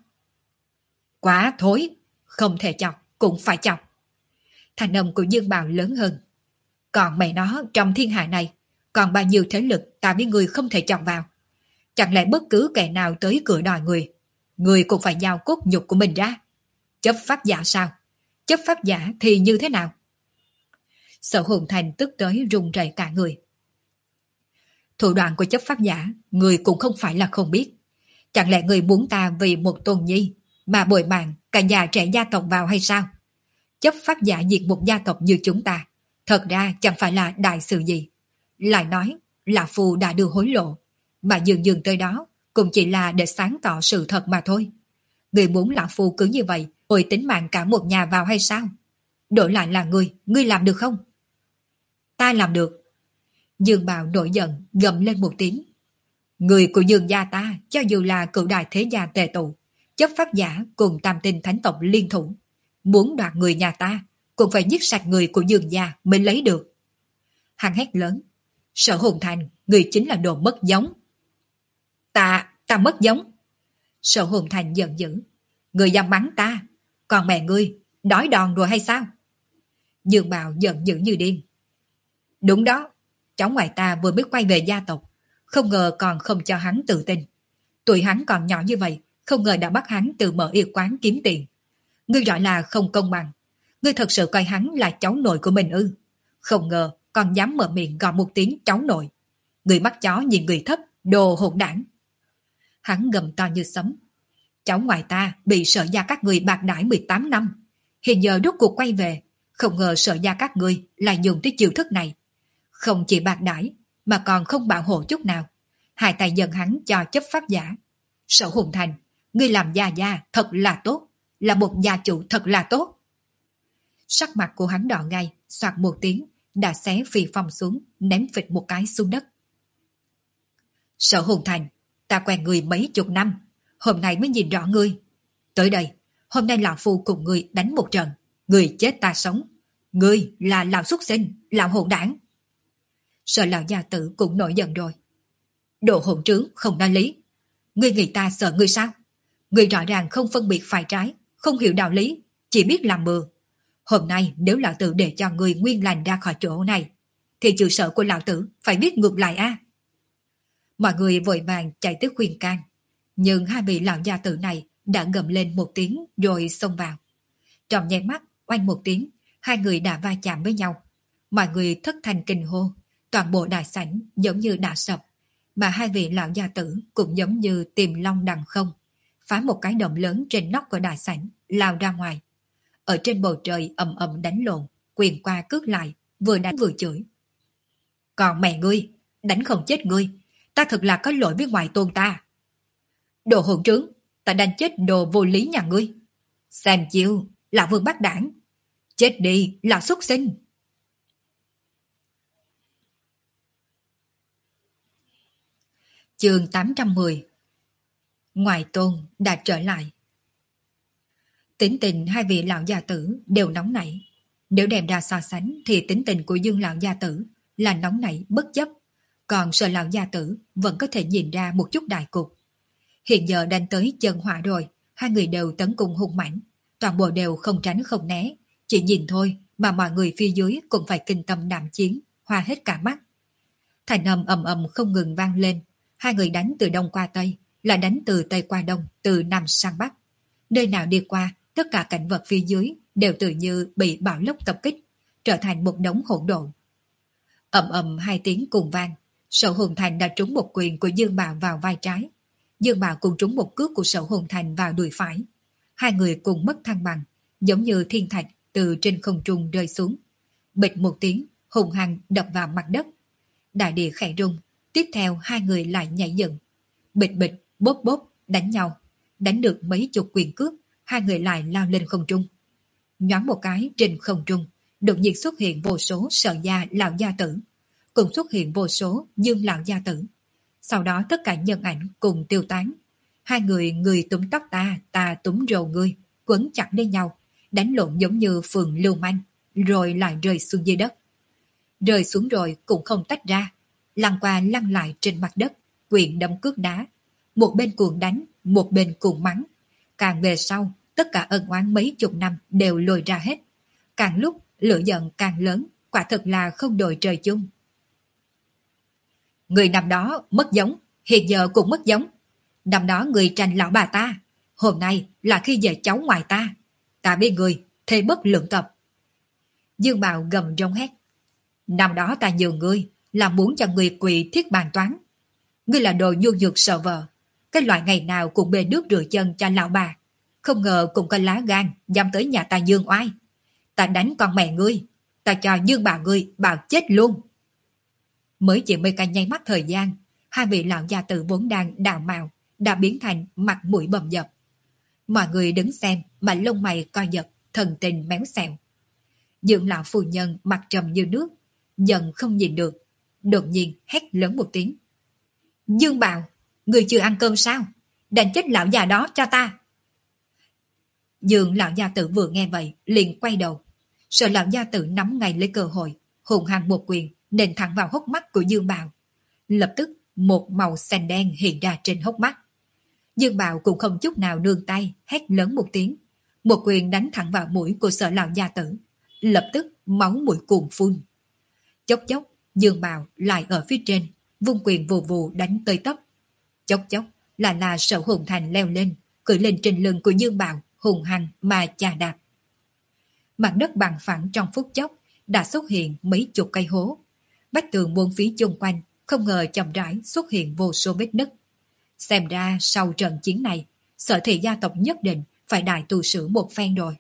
Quá thối, không thể chọc, cũng phải chọc. Thành âm của Dương Bào lớn hơn. Còn mẹ nó trong thiên hạ này, còn bao nhiêu thế lực ta biết ngươi không thể chọc vào. Chẳng lẽ bất cứ kẻ nào tới cửa đòi người, người cũng phải giao cốt nhục của mình ra. Chấp pháp giả sao? Chấp pháp giả thì như thế nào? Sở Hồn Thành tức tới run rẩy cả người. Thủ đoạn của chấp pháp giả, người cũng không phải là không biết. Chẳng lẽ người muốn ta vì một tôn nhi mà bồi bàn cả nhà trẻ gia tộc vào hay sao? Chấp pháp giả diệt một gia tộc như chúng ta, thật ra chẳng phải là đại sự gì. Lại nói, Lão Phu đã đưa hối lộ, mà dường dường tới đó cũng chỉ là để sáng tỏ sự thật mà thôi. Người muốn Lão Phu cứ như vậy, ôi tính mạng cả một nhà vào hay sao? Đổi lại là ngươi, ngươi làm được không? Ta làm được. Dương Bào nổi giận, gầm lên một tiếng. Người của Dương gia ta, cho dù là cựu đại thế gia tề tụ, chấp pháp giả cùng tam tinh thánh tộc liên thủ, muốn đoạt người nhà ta, cũng phải giết sạch người của Dương gia mới lấy được. Hắn hét lớn. Sở Hồn Thành, người chính là đồ mất giống. Ta, ta mất giống. Sở Hồn Thành giận dữ. Người dám mắng ta, còn mẹ ngươi, đói đòn rồi hay sao? Dương Bào giận dữ như điên. Đúng đó, cháu ngoại ta vừa mới quay về gia tộc, không ngờ còn không cho hắn tự tin. Tuổi hắn còn nhỏ như vậy, không ngờ đã bắt hắn từ mở y quán kiếm tiền. Ngươi rõ là không công bằng. Ngươi thật sự coi hắn là cháu nội của mình ư? Không ngờ còn dám mở miệng gọi một tiếng cháu nội. Người mắt chó nhìn người thấp, đồ hỗn đảng. Hắn gầm to như sấm. Cháu ngoại ta bị Sở gia các người bạc đãi mười tám năm. Hiện giờ rốt cuộc quay về, không ngờ Sở gia các người lại dùng tới chiêu thức này. Không chỉ bạc đãi, mà còn không bảo hộ chút nào. Hai tay dần hắn cho chấp pháp giả. Sở Hùng Thành, ngươi làm gia gia thật là tốt, là một gia chủ thật là tốt. Sắc mặt của hắn đỏ ngay, soạt một tiếng, đã xé phi phong xuống, ném phịch một cái xuống đất. Sở Hùng Thành, ta quen người mấy chục năm, hôm nay mới nhìn rõ ngươi. Tới đây, Hôm nay lão phu cùng người đánh một trận, người chết ta sống. Ngươi là lão xuất sinh, lão hỗn đảng. Sợ lão gia tử cũng nổi giận rồi. Đồ hỗn trướng không nói lý. Ngươi nghĩ ta sợ ngươi sao? Ngươi rõ ràng không phân biệt phải trái, không hiểu đạo lý, chỉ biết làm bừa. Hôm nay nếu lão tử để cho ngươi nguyên lành ra khỏi chỗ này, thì chữ sợ của lão tử phải biết ngược lại a. À? Mọi người vội vàng chạy tới khuyên can, nhưng hai vị lão gia tử này đã gầm lên một tiếng rồi xông vào. Trong nháy mắt, oanh một tiếng, hai người đã va chạm với nhau. Mọi người thất thanh kinh hô, toàn bộ đại sảnh giống như đã sập, mà hai vị lão gia tử cũng giống như tìm long đằng không, phá một cái động lớn trên nóc của đại sảnh, lao ra ngoài. Ở trên bầu trời ầm ầm đánh lộn, quyền qua cước lại, vừa đánh vừa chửi. Còn mẹ ngươi, đánh không chết ngươi, ta thật là có lỗi với ngoại tôn ta. Đồ hỗn trướng, ta đánh chết đồ vô lý nhà ngươi. Xem chiêu, lão vương bắt đảng. Chết đi, lão xuất sinh. Chương tám trăm mười. Ngoại tôn đã trở lại. Tính tình hai vị lão gia tử đều nóng nảy. Nếu đem ra so sánh thì tính tình của Dương lão gia tử là nóng nảy bất chấp, còn Sở lão gia tử vẫn có thể nhìn ra một chút đại cục. Hiện giờ đang tới chân hỏa rồi, hai người đều tấn công hung mãnh, toàn bộ đều không tránh không né, chỉ nhìn thôi mà mọi người phía dưới cũng phải kinh tâm đảm chiến, hoa hết cả mắt. Thành âm ầm ầm không ngừng vang lên, hai người đánh từ đông qua tây, là đánh từ tây qua đông, từ nam sang bắc. Nơi nào đi qua, tất cả cảnh vật phía dưới đều tự như bị bão lốc tập kích, trở thành một đống hỗn độn. Ầm ầm hai tiếng cùng vang, Sở Hồn Thành đã trúng một quyền của Dương Bào vào vai trái. Dương Bào cùng trúng một cước của Sở Hồn Thành vào đùi phải. Hai người cùng mất thăng bằng, giống như thiên thạch từ trên không trung rơi xuống. Bịch một tiếng, hùng hăng đập vào mặt đất. Đại địa khẽ rung, tiếp theo hai người lại nhảy dựng. Bịch bịch, bốp bốp, đánh nhau. Đánh được mấy chục quyền cước, hai người lại lao lên không trung. Nhoáng một cái trên không trung, đột nhiên xuất hiện vô số Sở gia lão gia tử, cùng xuất hiện vô số Dương lão gia tử. Sau đó tất cả nhân ảnh cùng tiêu tán. Hai người người túm tóc ta, ta túm râu ngươi, quấn chặt lên nhau, đánh lộn giống như phường lưu manh, rồi lại rơi xuống dưới đất. Rơi xuống rồi cũng không tách ra, lăn qua lăn lại trên mặt đất, quyền đấm cước đá. Một bên cuồng đánh, một bên cuồng mắng. Càng về sau, tất cả ân oán mấy chục năm đều lôi ra hết. Càng lúc, lửa giận càng lớn, quả thật là không đội trời chung. Người năm đó mất giống, hiện giờ cũng mất giống. Năm đó người tranh lão bà ta, hôm nay là khi về cháu ngoài ta. Ta biết người, thề bất lượng tập. Dương Bào gầm rống hét. Năm đó ta nhường ngươi, là muốn cho người quỳ thiết bàn toán. Ngươi là đồ nhu nhược sợ vợ, cái loại ngày nào cũng bê nước rửa chân cho lão bà. Không ngờ cũng có lá gan dám tới nhà ta dương oai. Ta đánh con mẹ ngươi, ta cho Dương bà ngươi bào chết luôn. Mới chỉ mấy cái nháy mắt thời gian, hai vị lão gia tử vốn đang đào màu đã biến thành mặt mũi bầm dập. Mọi người đứng xem mà lông mày co giật, thần tình méo xẹo. Dương lão phu nhân mặt trầm như nước, dần không nhìn được, đột nhiên hét lớn một tiếng. Dương Bào, người chưa ăn cơm sao? Đánh chết lão già đó cho ta. Dương lão gia tử vừa nghe vậy liền quay đầu, sợ lão gia tử nắm ngay lấy cơ hội, hùng hăng một quyền nện thẳng vào hốc mắt của Dương Bào. Lập tức một màu xanh đen hiện ra trên hốc mắt. Dương Bào cũng không chút nào nương tay, hét lớn một tiếng, một quyền đánh thẳng vào mũi của sợ lão gia tử. Lập tức máu mũi cuồn phun. Chốc chốc Dương Bào lại ở phía trên, vung quyền vù vù đánh tới tấp. Chốc chốc là là Sở Hồn Thành leo lên, cưỡi lên trên lưng của Dương Bào, hùng hăng mà chà đạp. Mặt đất bằng phẳng trong phút chốc đã xuất hiện mấy chục cây hố. Vách tường bốn phía chung quanh không ngờ chậm rãi xuất hiện vô số vết nứt. Xem ra sau trận chiến này, Sở Thị gia tộc nhất định phải đại tu sửa một phen rồi.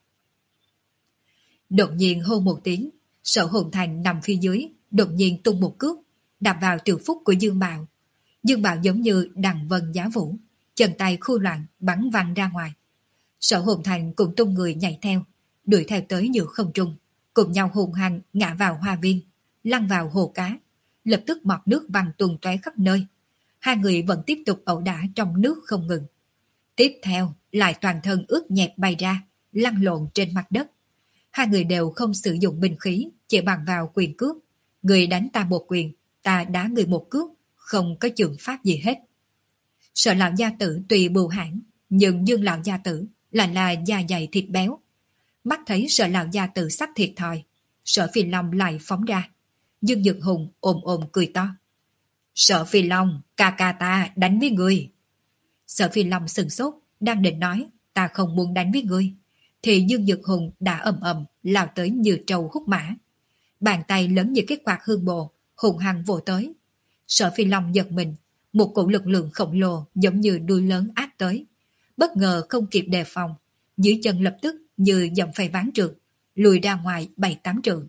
Đột nhiên hô một tiếng, Sở Hồn Thành nằm phía dưới, đột nhiên tung một cước, đạp vào tiểu phúc của Dương Bào. Dương Bào giống như đằng vân giá vũ, chân tay khu loạn bắn văng ra ngoài. Sở Hồn Thành cùng tung người nhảy theo, đuổi theo tới giữa không trung, cùng nhau hùng hăng ngã vào hoa viên, lăn vào hồ cá, lập tức mọt nước văng tuôn tóe khắp nơi. Hai người vẫn tiếp tục ẩu đả trong nước không ngừng. Tiếp theo lại toàn thân ướt nhẹp bay ra, lăn lộn trên mặt đất. Hai người đều không sử dụng binh khí, chỉ bằng vào quyền cước. Người đánh ta một quyền, ta đá người một cước, không có trường pháp gì hết. Sợ lão gia tử tùy bưu hãn, nhưng Dương lão gia tử là là da dày thịt béo. Mắt thấy sợ lão gia tử sắp thiệt thòi, Sở Phi Long lại phóng ra. Dương Dực Hùng ôm ôm cười to. Sở Phi Long, ca ca ta đánh với người. Sở Phi Long sừng sốt, đang định nói ta không muốn đánh với người, thì Dương Dực Hùng đã ầm ầm lao tới như trâu hút mã. Bàn tay lớn như cái quạt hương bồ, hùng hăng vồ tới. Sở Phi Long giật mình, một cỗ lực lượng khổng lồ giống như đuôi lớn áp tới. Bất ngờ không kịp đề phòng, dưới chân lập tức như dậm phây ván trượt, lùi ra ngoài bảy tám trượng.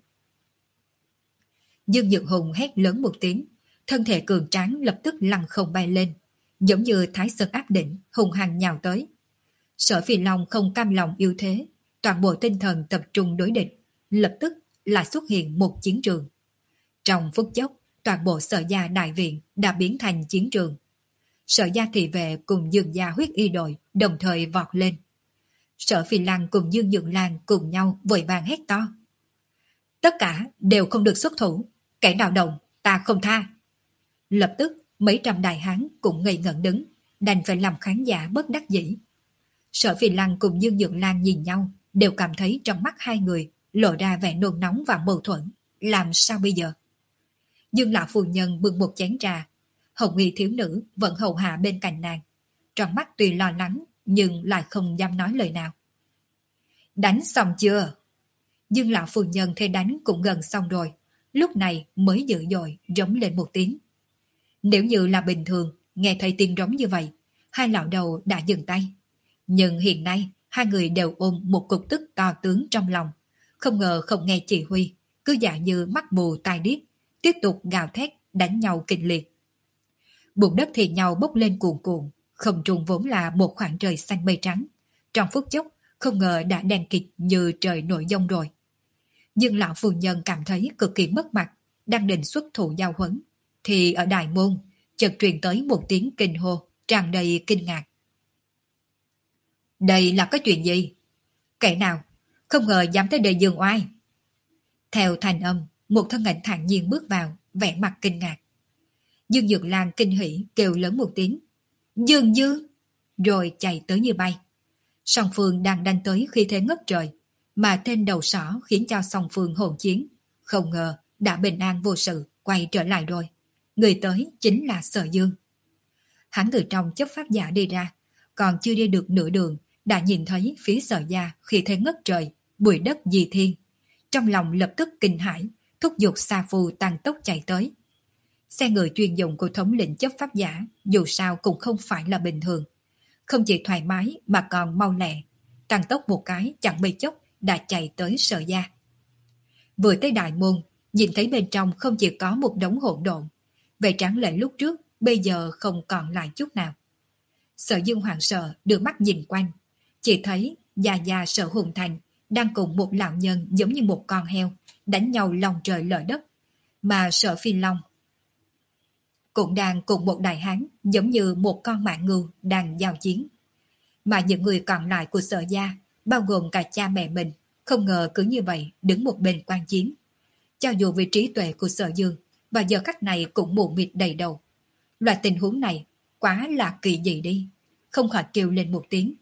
Dương Dực Hùng hét lớn một tiếng, thân thể cường tráng lập tức lăn không bay lên, giống như Thái Sơn áp đỉnh, hùng hăng nhào tới. Sở Phi Long không cam lòng yếu thế, toàn bộ tinh thần tập trung đối địch, lập tức là xuất hiện một chiến trường. Trong phút chốc, toàn bộ Sở gia đại viện đã biến thành chiến trường. Sở gia thị vệ cùng Dương gia huyết y đội đồng thời vọt lên. Sở Phi Lăng cùng Dương Dượng Lan cùng nhau vội vàng hét to. Tất cả đều không được xuất thủ, kẻ nào động ta không tha. Lập tức mấy trăm đại hán cũng ngây ngẩn đứng, đành phải làm khán giả bất đắc dĩ. Sở Phi Lăng cùng Dương Dượng Lan nhìn nhau, đều cảm thấy trong mắt hai người lộ ra vẻ nôn nóng và mâu thuẫn. Làm sao bây giờ? Dương lão phu nhân bưng một chén trà, Hồng Nghi thiếu nữ vẫn hầu hạ bên cạnh nàng. Trong mắt tuy lo lắng nhưng lại không dám nói lời nào. Đánh xong chưa? Dương lão phu nhân thấy đánh cũng gần xong rồi, lúc này mới dữ dội rống lên một tiếng. Nếu như là bình thường, nghe thấy tiếng rống như vậy, hai lão đầu đã dừng tay. Nhưng hiện nay, hai người đều ôm một cục tức to tướng trong lòng. Không ngờ không nghe chỉ huy, cứ giả như mắt mù tai điếc, tiếp tục gào thét đánh nhau kịch liệt. Bụng đất thì nhau bốc lên cuồn cuộn, không trung vốn là một khoảng trời xanh mây trắng. Trong phút chốc, không ngờ đã đen kịt như trời nổi giông rồi. Nhưng lão phu nhân cảm thấy cực kỳ mất mặt, đang định xuất thủ giao huấn, thì ở đại môn chợt truyền tới một tiếng kinh hô tràn đầy kinh ngạc. Đây là cái chuyện gì? Kẻ nào? Không ngờ dám tới đây dương oai. Theo thành âm, một thân ảnh thản nhiên bước vào, vẻ mặt kinh ngạc. Dương Dược Lan kinh hỉ kêu lớn một tiếng. Dương Dương! Rồi chạy tới như bay. Song Phương đang đánh tới khi thế ngất trời, mà tên đầu sỏ khiến cho Song Phương hỗn chiến. Không ngờ đã bình an vô sự, quay trở lại rồi. Người tới chính là Sở Dương. Hắn từ trong chấp pháp giả đi ra, còn chưa đi được nửa đường, đã nhìn thấy phía Sở gia khi thế ngất trời, bụi đất di thiên. Trong lòng lập tức kinh hãi, thúc giục Sa Phu tăng tốc chạy tới. Xe ngựa chuyên dụng của thống lĩnh chấp pháp giả dù sao cũng không phải là bình thường. Không chỉ thoải mái mà còn mau lẹ, tăng tốc một cái chẳng mấy chốc đã chạy tới Sở gia. Vừa tới đại môn, nhìn thấy bên trong không chỉ có một đống hỗn độn, vậy tráng lệ lúc trước bây giờ không còn lại chút nào. Sở Dương hoảng sợ đưa mắt nhìn quanh, chỉ thấy già già Sở Hùng Thành đang cùng một lão nhân giống như một con heo đánh nhau lòng trời lở đất, mà Sở Phi Long cũng đang cùng một đại hán giống như một con mãng ngưu đang giao chiến. Mà những người còn lại của Sở gia, bao gồm cả cha mẹ mình, không ngờ cứ như vậy đứng một bên quan chiến. Cho dù vì trí tuệ của Sở Dương, và giờ khắc này cũng mù mịt đầy đầu. Loại tình huống này quá là kỳ dị đi, không khỏi kêu lên một tiếng.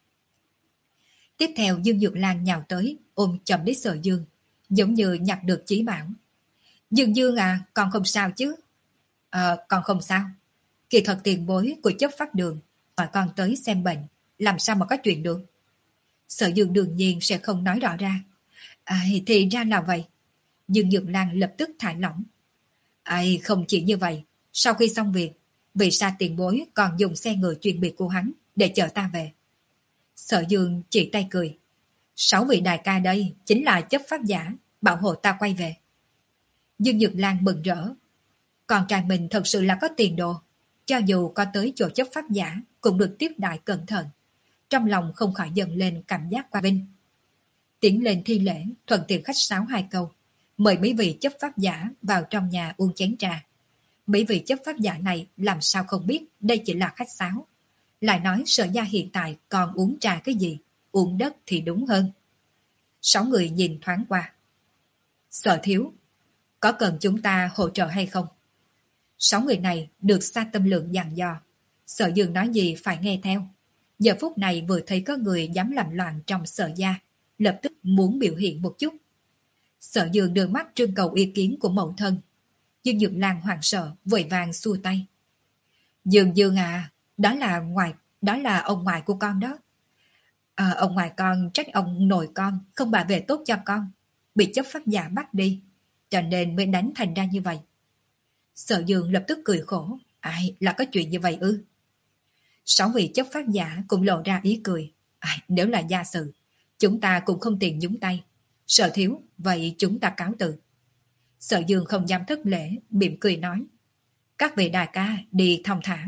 Tiếp theo Dương Dược Lan nhào tới, ôm chầm lấy Sở Dương, giống như nhặt được chí bảo. Dương Dương à, con không sao chứ? Ờ, con không sao. Kỳ thật tiền bối của chấp pháp đường, hỏi con tới xem bệnh, làm sao mà có chuyện được? Sở Dương đương nhiên sẽ không nói rõ ra. À, thì ra là vậy. Dương Dược Lan lập tức thả lỏng. Ai không chỉ như vậy, sau khi xong việc, vì sao tiền bối còn dùng xe ngựa chuyên biệt của hắn để chở ta về? Sở Dương chỉ tay cười. Sáu vị đại ca đây chính là chấp pháp giả, bảo hộ ta quay về. Dương Dược Lan mừng rỡ. Con trai mình thật sự là có tiền đồ, cho dù có tới chỗ chấp pháp giả cũng được tiếp đại cẩn thận. Trong lòng không khỏi dần lên cảm giác qua vinh. Tiến lên thi lễ, thuận tiện khách sáo hai câu, mời mấy vị chấp pháp giả vào trong nhà uống chén trà. Mấy vị chấp pháp giả này làm sao không biết đây chỉ là khách sáo. lại nói Sở gia hiện tại còn uống trà cái gì, uống đất thì đúng hơn. Sáu người nhìn thoáng qua. Sở thiếu, có cần chúng ta hỗ trợ hay không? Sáu người này được Sa Tâm Lượng dặn dò, Sở Dương nói gì phải nghe theo. Giờ phút này vừa thấy có người dám làm loạn trong Sở gia, lập tức muốn biểu hiện một chút. Sở Dương đưa mắt trưng cầu ý kiến của mẫu thân. Dương Dược Lan hoảng sợ, vội vàng xua tay. Dương Dương à, đó là ngoại, đó là ông ngoại của con đó. À, ông ngoại con trách ông nội con không bảo vệ tốt cho con, bị chấp pháp giả bắt đi, cho nên mới đánh thành ra như vậy. Sở Dương lập tức cười khổ. Ai, là có chuyện như vậy ư? Sáu vị chấp pháp giả cũng lộ ra ý cười. Ai, nếu là gia sự, chúng ta cũng không tiện nhúng tay. Sở thiếu, vậy chúng ta cáo từ. Sở Dương không dám thất lễ, mỉm cười nói. Các vị đại ca đi thong thả.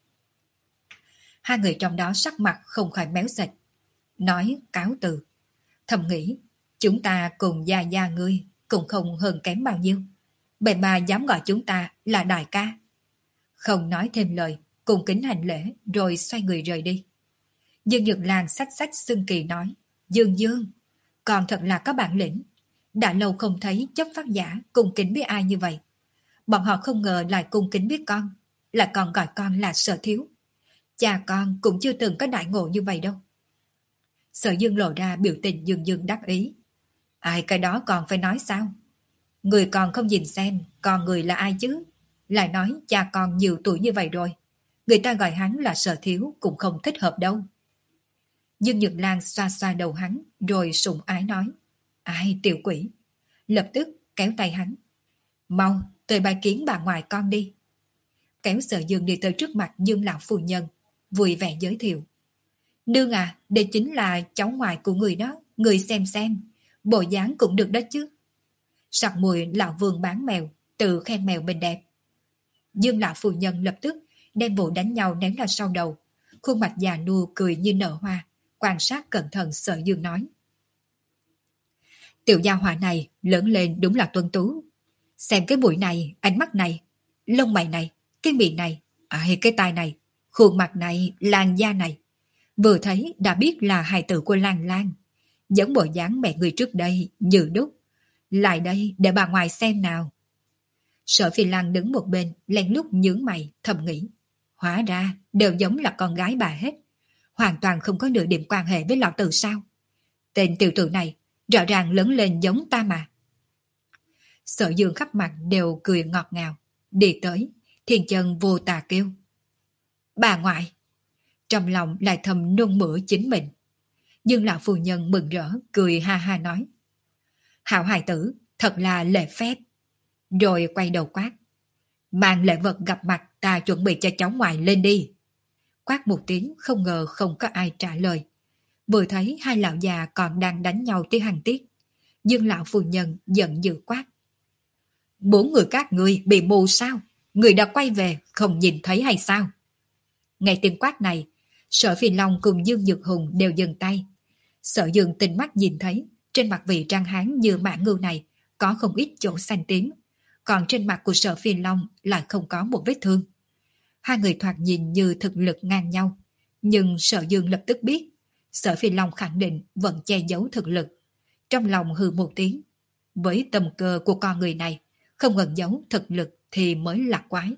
Hai người trong đó sắc mặt không khỏi méo sệt, nói cáo từ. Thầm nghĩ, chúng ta cùng gia gia ngươi cũng không hơn kém bao nhiêu, vậy mà dám gọi chúng ta là đại ca. Không nói thêm lời, cùng kính hành lễ rồi xoay người rời đi. Dương Nhược Lan xách xách xưng kỳ nói, Dương Dương, còn thật là có bản lĩnh. Đã lâu không thấy chấp pháp giả cung kính với ai như vậy. Bọn họ không ngờ lại cung kính biết con, lại còn gọi con là Sở thiếu. Cha con cũng chưa từng có đại ngộ như vậy đâu. Sở Dương lộ ra biểu tình dương dương đắc ý. Ai cái đó còn phải nói sao? Người còn không nhìn xem con người là ai chứ? Lại nói cha con nhiều tuổi như vậy rồi, người ta gọi hắn là Sở thiếu cũng không thích hợp đâu. Dương Nhược Lan xoa xoa đầu hắn rồi sủng ái nói. Ai tiểu quỷ? Lập tức kéo tay hắn. Mau tới bài kiến bà ngoại con đi. Kéo Sở Dương đi tới trước mặt Dương lão phu nhân, vui vẻ giới thiệu. Nương à, đây chính là cháu ngoại của người đó, người xem xem, bộ dáng cũng được đó chứ. Sặc mùi lão vương bán mèo, tự khen mèo bên đẹp. Dương lão phu nhân lập tức đem vụ đánh nhau ném ra sau đầu, khuôn mặt già nua cười như nở hoa, quan sát cẩn thận Sở Dương nói. Tiểu gia hỏa này lớn lên đúng là tuân tú. Xem cái mũi này, ánh mắt này, lông mày này, cái miệng này, à, cái tai này, khuôn mặt này, làn da này. Vừa thấy đã biết là hài tử của Lan Lan, giống bộ dáng mẹ người trước đây như đúc. Lại đây để bà ngoại xem nào. Sở Phi Lan đứng một bên len lút nhướng mày thầm nghĩ. Hóa ra đều giống là con gái bà hết, hoàn toàn không có nửa điểm quan hệ với lão tử sao? Tên tiểu tử này rõ ràng lớn lên giống ta mà. Sở Dương khắp mặt đều cười ngọt ngào, đi tới, thiên chân vô tà kêu. Bà ngoại! Trong lòng lại thầm nôn mửa chính mình. Nhưng lão phu nhân mừng rỡ, cười ha ha nói. Hảo hài tử, thật là lễ phép. Rồi quay đầu quát. Mang lễ vật gặp mặt ta chuẩn bị cho cháu ngoại lên đi. Quát một tiếng không ngờ không có ai trả lời. Vừa thấy hai lão già còn đang đánh nhau tới hàng tiết. Dương lão phu nhân giận dữ quát. Bốn người các ngươi bị mù sao? Người đã quay về không nhìn thấy hay sao? Nghe tiếng quát này, Sở Phi Long cùng Dương Nhược Hùng đều dừng tay. Sở Dương tinh mắt nhìn thấy trên mặt vị trang hán như mã ngưu này có không ít chỗ xanh tím, còn trên mặt của Sở Phi Long lại không có một vết thương. Hai người thoạt nhìn như thực lực ngang nhau, nhưng Sở Dương lập tức biết Sở Phi Long khẳng định vẫn che giấu thực lực. Trong lòng hừ một tiếng, với tầm cơ của con người này, không ẩn giấu thực lực thì mới là quái.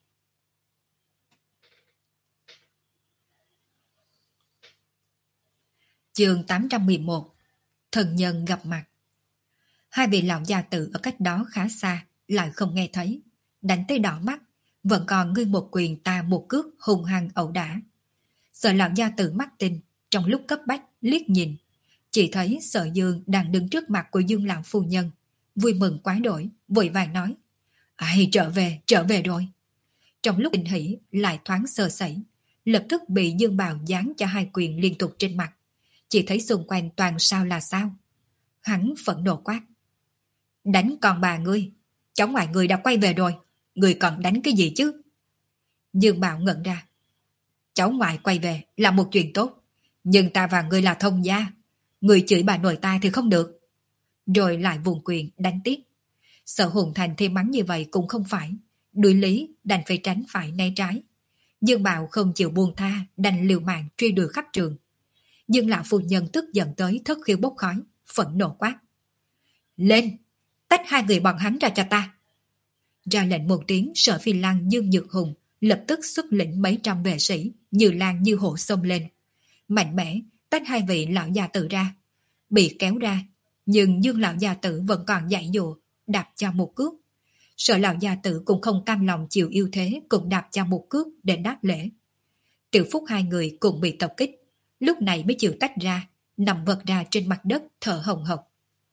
Chương tám trăm mười một. Thần nhân gặp mặt. Hai vị lão gia tử ở cách đó khá xa, lại không nghe thấy, đánh tới đỏ mắt, vẫn còn ngươi một quyền ta một cước hung hăng ẩu đả. Sợ lão gia tử mắt tinh, trong lúc cấp bách liếc nhìn, chỉ thấy Sở Dương đang đứng trước mặt của Dương lão phu nhân, vui mừng quá đổi, vội vàng nói: "Ai trở về, trở về rồi." Trong lúc kinh hỉ lại thoáng sơ sẩy, lập tức bị Dương Bào giáng cho hai quyền liên tục trên mặt, chỉ thấy xung quanh toàn sao là sao. Hắn phẫn nộ quát: "Đánh con bà ngươi, cháu ngoại ngươi đã quay về rồi, ngươi còn đánh cái gì chứ?" Dương Bảo ngẩn ra. Cháu ngoại quay về là một chuyện tốt, nhưng ta và ngươi là thông gia, ngươi chửi bà nội ta thì không được. Rồi lại vùng quyền đánh tiếp. Sở Hùng Thành thêm mắng như vậy cũng không phải, đối lý đành phải tránh phải né trái. Dương Bạo không chịu buông tha, đành liều mạng truy đuổi khắp trường. Dương lão phu nhân tức giận tới thất khiếu bốc khói, phẫn nộ quát: lên, tách hai người bọn hắn ra cho ta. Ra lệnh một tiếng, Sở Phi Lăng Dương Nhược Hùng lập tức xuất lĩnh mấy trăm vệ sĩ như lan như hổ xông lên, mạnh mẽ tách hai vị lão già tử ra. Bị kéo ra, nhưng Dương lão già tử vẫn còn dãy dụa, đạp cho một cước. Sở lão già tử cũng không cam lòng chịu yêu thế, cũng đạp cho một cước để đáp lễ. Tiểu Phúc hai người cùng bị tập kích, lúc này mới chịu tách ra, nằm vật ra trên mặt đất thở hồng hộc.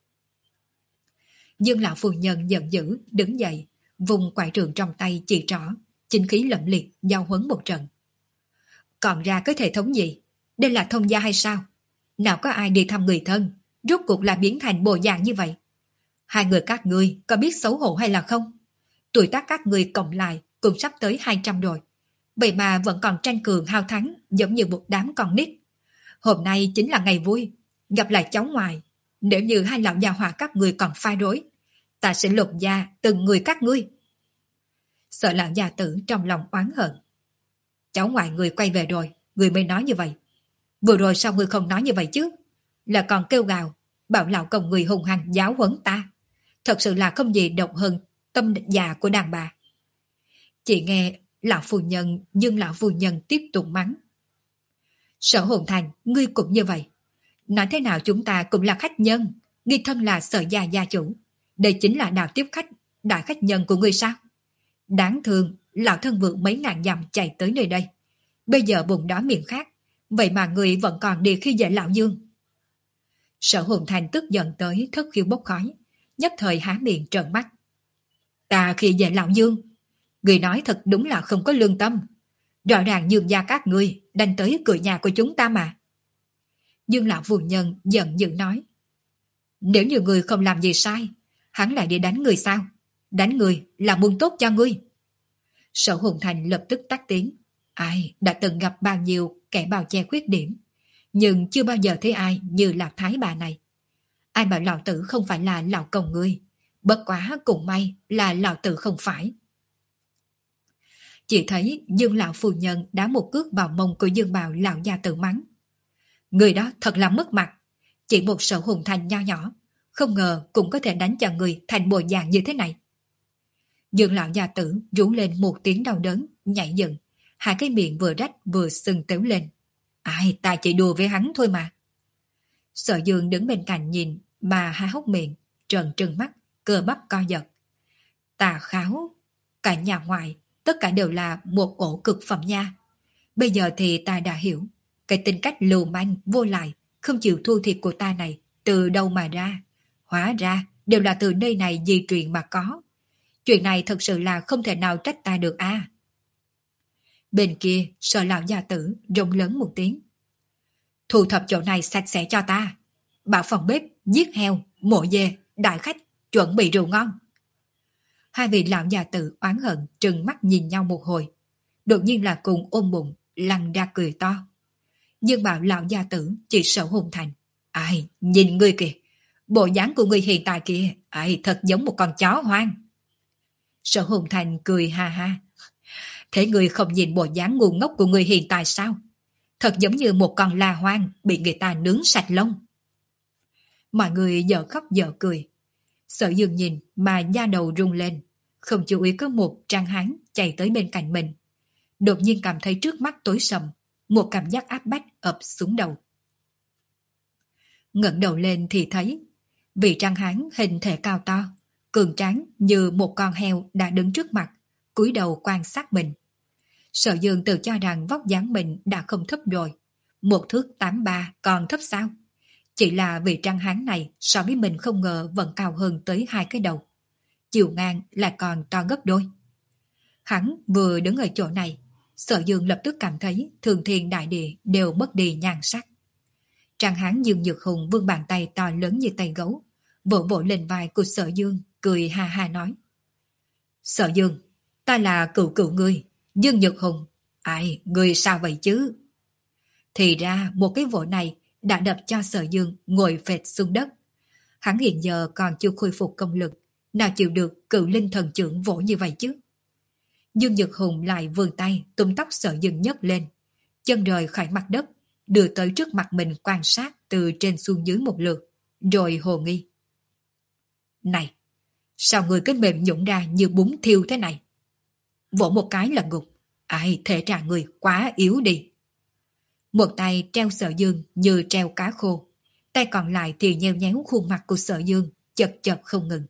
Dương lão phu nhân giận dữ đứng dậy, vùng quải trường trong tay chỉ trỏ, chính khí lẫm liệt giao huấn một trận. Còn ra cái thể thống gì? Đây là thông gia hay sao? Nào có ai đi thăm người thân, rốt cuộc là biến thành bộ dạng như vậy? Hai người các ngươi có biết xấu hổ hay là không? Tuổi tác các ngươi cộng lại cũng sắp tới hai trăm rồi, vậy mà vẫn còn tranh cường hao thắng giống như một đám con nít. Hôm nay chính là ngày vui, gặp lại cháu ngoại. Nếu như hai lão già hòa các ngươi còn phai rối, ta sẽ lột da từng người các ngươi. Sợ lão già tử trong lòng oán hận. Cháu ngoại người quay về rồi, người mới nói như vậy. Vừa rồi sao người không nói như vậy chứ? Là còn kêu gào, bảo lão công người hùng hăng giáo huấn ta. Thật sự là không gì độc hơn tâm già của đàn bà. Chỉ nghe lão phu nhân, nhưng lão phu nhân tiếp tục mắng. Sở Hồn Thành, ngươi cũng như vậy. Nói thế nào chúng ta cũng là khách nhân, ngươi thân là Sở gia gia chủ. Đây chính là đạo tiếp khách, đại khách nhân của ngươi sao? Đáng thương, lão thân vượng mấy ngàn dặm chạy tới nơi đây. Bây giờ bụng đói miệng khát, vậy mà ngươi vẫn còn đi khi dễ lão Dương. Sở Hồn Thành tức giận tới thất khiếu bốc khói, nhất thời há miệng trợn mắt. Ta khi dễ lão Dương, người nói thật đúng là không có lương tâm. Rõ ràng Dương gia các ngươi đánh tới cửa nhà của chúng ta mà. Dương lão phu nhân giận dữ nói. Nếu như người không làm gì sai, hắn lại đi đánh người sao? Đánh người là muốn tốt cho ngươi. Sở Hồn Thành lập tức tắt tiếng. Ai đã từng gặp bao nhiêu kẻ bào che khuyết điểm, nhưng chưa bao giờ thấy ai như Lạc Thái bà này. Ai bảo lão tử không phải là lão công ngươi, bất quá cũng may là lão tử không phải. Chỉ thấy Dương lão phu nhân đá một cước vào mông của Dương bào lão gia tử mắng. Người đó thật là mất mặt, chỉ một Sở Hồn Thành nho nhỏ, không ngờ cũng có thể đánh cho người thành bộ dạng như thế này. Dương lão gia tử rú lên một tiếng đau đớn, nhảy dựng, hai cái miệng vừa rách vừa sưng tếu lên. Ai, ta chỉ đùa với hắn thôi mà. Sở Dương đứng bên cạnh nhìn mà há hốc miệng, trợn trừng mắt, cơ bắp co giật. Tà kháo, cả nhà ngoại, tất cả đều là một ổ cực phẩm nha. Bây giờ thì ta đã hiểu, cái tính cách lưu manh, vô lại, không chịu thua thiệt của ta này, từ đâu mà ra. Hóa ra, đều là từ nơi này di truyền mà có. Chuyện này thật sự là không thể nào trách ta được a. Bên kia, Sở lão gia tử rống lớn một tiếng. Thu thập chỗ này sạch sẽ cho ta. Bảo phòng bếp, giết heo, mổ dê, đại khách, chuẩn bị rượu ngon. Hai vị lão già tử oán hận trừng mắt nhìn nhau một hồi, đột nhiên là cùng ôm bụng lăn ra cười to. Dương bảo lão gia tử chỉ Sở Hồn Thành. Ai, nhìn ngươi kìa, bộ dáng của ngươi hiện tại kìa, ai thật giống một con chó hoang. Sở Hồn Thành cười ha ha. Thế ngươi không nhìn bộ dáng ngu ngốc của ngươi hiện tại sao? Thật giống như một con la hoang bị người ta nướng sạch lông. Mọi người dở khóc dở cười. Sở Dương nhìn mà da đầu rung lên, không chú ý có một trang hán chạy tới bên cạnh mình. Đột nhiên cảm thấy trước mắt tối sầm, một cảm giác áp bách ập xuống đầu. Ngẩng đầu lên thì thấy vị trang hán hình thể cao to, cường tráng như một con heo đã đứng trước mặt, cúi đầu quan sát mình. Sở Dương tự cho rằng vóc dáng mình đã không thấp rồi, một thước tám ba còn thấp sao? Chỉ là vị trang hán này so với mình không ngờ vẫn cao hơn tới hai cái đầu, chiều ngang lại còn to gấp đôi. Hắn vừa đứng ở chỗ này, Sở Dương lập tức cảm thấy thường thiên đại địa đều mất đi nhan sắc. Trang hán Dương Nhược Hùng vươn bàn tay to lớn như tay gấu, vỗ vỗ lên vai của Sở Dương, cười ha ha nói. Sở Dương, ta là cựu cựu ngươi, Dương Nhược Hùng. Ai, ngươi sao vậy chứ? Thì ra một cái vỗ này đã đập cho Sở Dương ngồi phệt xuống đất. Hắn hiện giờ còn chưa khôi phục công lực, nào chịu được cựu linh thần trưởng vỗ như vậy chứ? Dương Nhật Hùng lại vươn tay túm tóc Sở Dương nhấc lên, chân rời khỏi mặt đất, đưa tới trước mặt mình quan sát từ trên xuống dưới một lượt, rồi hồ nghi. Này, sao người cứ mềm nhũn ra như bún thiêu thế này? Vỗ một cái là gục. Ai, thể trạng người quá yếu đi. Một tay treo Sở Dương như treo cá khô, tay còn lại thì nheo nhéo khuôn mặt của Sở Dương, chật chật không ngừng.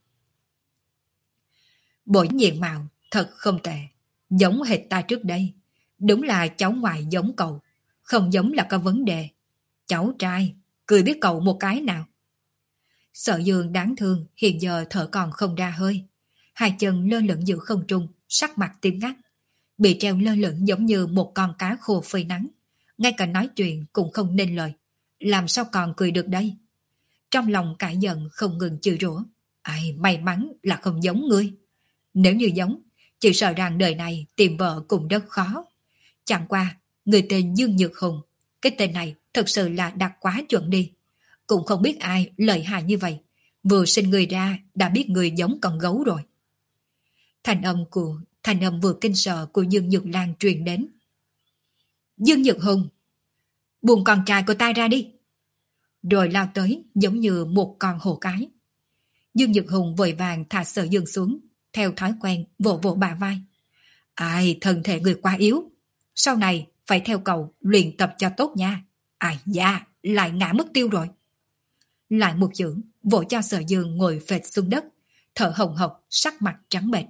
Bộ diện mạo thật không tệ, giống hệt ta trước đây. Đúng là cháu ngoại giống cậu, không giống là có vấn đề. Cháu trai, cười biết cậu một cái nào. Sở Dương đáng thương, hiện giờ thở còn không ra hơi. Hai chân lơ lửng giữa không trung, sắc mặt tím ngắt. Bị treo lơ lửng giống như một con cá khô phơi nắng. Ngay cả nói chuyện cũng không nên lời. Làm sao còn cười được đây? Trong lòng cãi giận không ngừng chửi rủa. Ai, may mắn là không giống ngươi. Nếu như giống, chỉ sợ rằng đời này tìm vợ cũng rất khó. Chẳng qua, người tên Dương Nhược Hùng, cái tên này thật sự là đặt quá chuẩn đi. Cũng không biết ai lợi hại như vậy. Vừa sinh người ra đã biết người giống con gấu rồi. Thành âm của thành âm vừa kinh sợ của Dương Nhược Lan truyền đến. Dương Nhược Hùng, buông con trai của ta ra đi. Rồi lao tới giống như một con hổ cái. Dương Nhược Hùng vội vàng thả Sở Dương xuống, theo thói quen vỗ vỗ bả vai. Ai, thân thể người quá yếu. Sau này phải theo cậu luyện tập cho tốt nha. Ai da, lại ngã mất tiêu rồi. Lại một chưởng vỗ cho Sở Dương ngồi phệt xuống đất, thở hồng hộc, sắc mặt trắng bệch.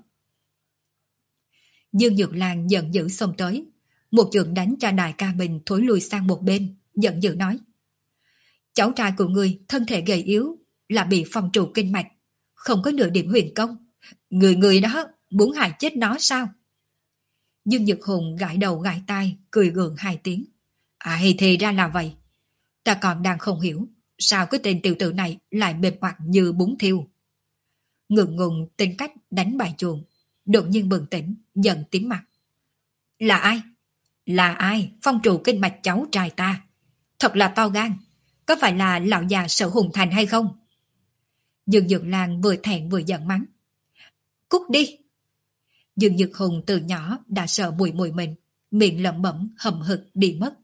Dương Nhược Lan giận dữ xông tới, một chưởng đánh cho đại ca mình thối lùi sang một bên, giận dữ nói. Cháu trai của người thân thể gầy yếu, là bị phong trụ kinh mạch, không có nửa điểm huyền công. Người người đó muốn hại chết nó sao? Dương Nhật Hùng gãi đầu gãi tai, cười gượng hai tiếng. Ai thì ra là vậy. Ta còn đang không hiểu, sao cái tên tiểu tử này lại mềm mặt như bún thiêu. Ngượng ngùng tính cách đánh bài chuồng, đột nhiên bừng tỉnh, giận tím mặt. Là ai? Là ai phong trụ kinh mạch cháu trai ta? Thật là to gan. Có phải là lão già Sở Hùng Thành hay không? Dương Nhược Lan vừa thẹn vừa giận mắng. Cút đi! Dương Nhược Hùng từ nhỏ đã sợ mùi mùi mình, miệng lẩm bẩm hầm hực đi mất.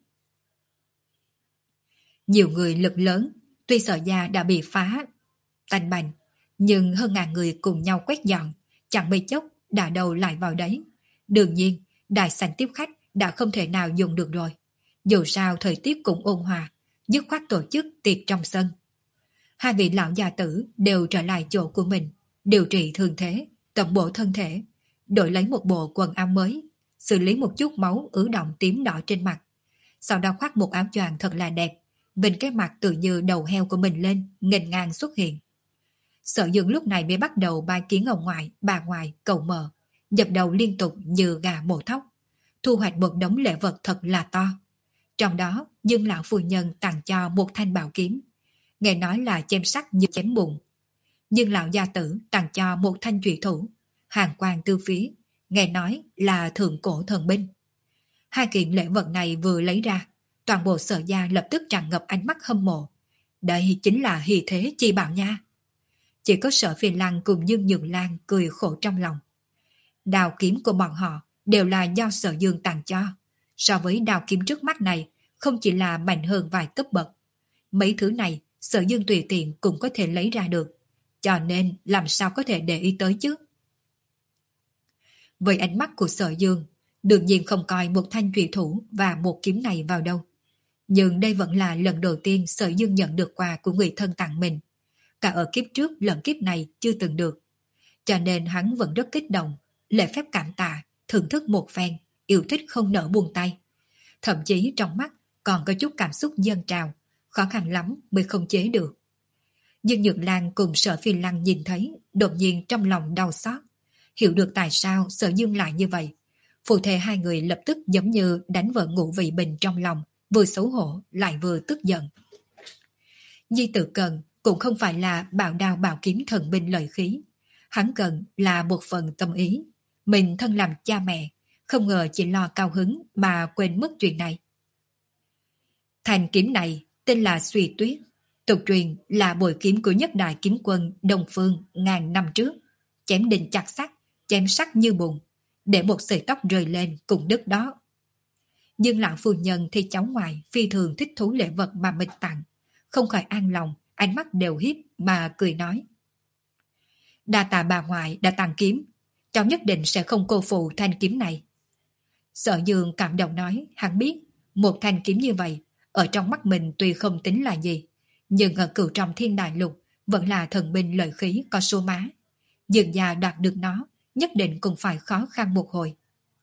Nhiều người lực lớn, tuy Sở gia đã bị phá tanh bành, nhưng hơn ngàn người cùng nhau quét dọn, chẳng mấy chốc đã đầu lại vào đấy. Đương nhiên, đại sảnh tiếp khách đã không thể nào dùng được rồi. Dù sao thời tiết cũng ôn hòa, dứt khoát tổ chức tiệc trong sân. Hai vị lão già tử đều trở lại chỗ của mình, điều trị thương thế, tẩm bổ thân thể, đổi lấy một bộ quần áo mới, xử lý một chút máu ứ động tím đỏ trên mặt. Sau đó khoác một áo choàng thật là đẹp, bên cái mặt tự như đầu heo của mình lên, nghênh ngang xuất hiện. Sở Dương lúc này mới bắt đầu bài kiến ông ngoại, bà ngoại, cậu mờ, dập đầu liên tục như gà mổ thóc, thu hoạch một đống lễ vật thật là to. Trong đó, Dương lão phu nhân tặng cho một thanh bảo kiếm, nghe nói là chém sắt như chém bùn. Dương lão gia tử tặng cho một thanh trụy thủ, hàng quang tư phía, nghe nói là thượng cổ thần binh. Hai kiện lễ vật này vừa lấy ra, toàn bộ Sở gia lập tức tràn ngập ánh mắt hâm mộ. Đây chính là hỷ thế chi bảo nha. Chỉ có Sở Phi Lăng cùng Dương Nhược Lan cười khổ trong lòng. Đao kiếm của bọn họ đều là do Sở Dương tặng cho. So với đao kiếm trước mắt này, không chỉ là mạnh hơn vài cấp bậc. Mấy thứ này Sở Dương tùy tiện cũng có thể lấy ra được, cho nên làm sao có thể để ý tới chứ. Với ánh mắt của Sở Dương, đương nhiên không coi một thanh trùy thủ và một kiếm này vào đâu. Nhưng đây vẫn là lần đầu tiên Sở Dương nhận được quà của người thân tặng mình. Cả ở kiếp trước lẫn kiếp này chưa từng được. Cho nên hắn vẫn rất kích động, lễ phép cảm tạ, thưởng thức một phen, yêu thích không nỡ buông tay. Thậm chí trong mắt còn có chút cảm xúc dâng trào, khó khăn lắm mới không chế được. Dương Nhược Lan cùng Sở Phi Lăng nhìn thấy, đột nhiên trong lòng đau xót. Hiểu được tại sao Sở Dương lại như vậy. Phụ thể hai người lập tức giống như đánh vợ ngụ vị bình trong lòng, vừa xấu hổ lại vừa tức giận. Di Tử cần cũng không phải là bảo đao bảo kiếm thần binh lợi khí. Hắn cần là một phần tâm ý. Mình thân làm cha mẹ, không ngờ chỉ lo cao hứng mà quên mất chuyện này. Thanh kiếm này tên là Suy Tuyết, tục truyền là bội kiếm của nhất đại kiếm quân Đông Phương ngàn năm trước, chém đinh chặt sắt, chém sắc như bùn, để một sợi tóc rơi lên cùng đứt đó. Nhưng lão phu nhân thì cháu ngoại phi thường thích thú lễ vật mà mình tặng, không khỏi an lòng, ánh mắt đều hiếp mà cười nói. Đa tạ bà ngoại đã tặng kiếm, cháu nhất định sẽ không cô phụ thanh kiếm này. Sở Dương cảm động nói, hắn biết, một thanh kiếm như vậy, ở trong mắt mình tuy không tính là gì, nhưng ở cửu trong thiên đại lục vẫn là thần binh lợi khí có số má. Dương gia đoạt được nó, nhất định cũng phải khó khăn một hồi.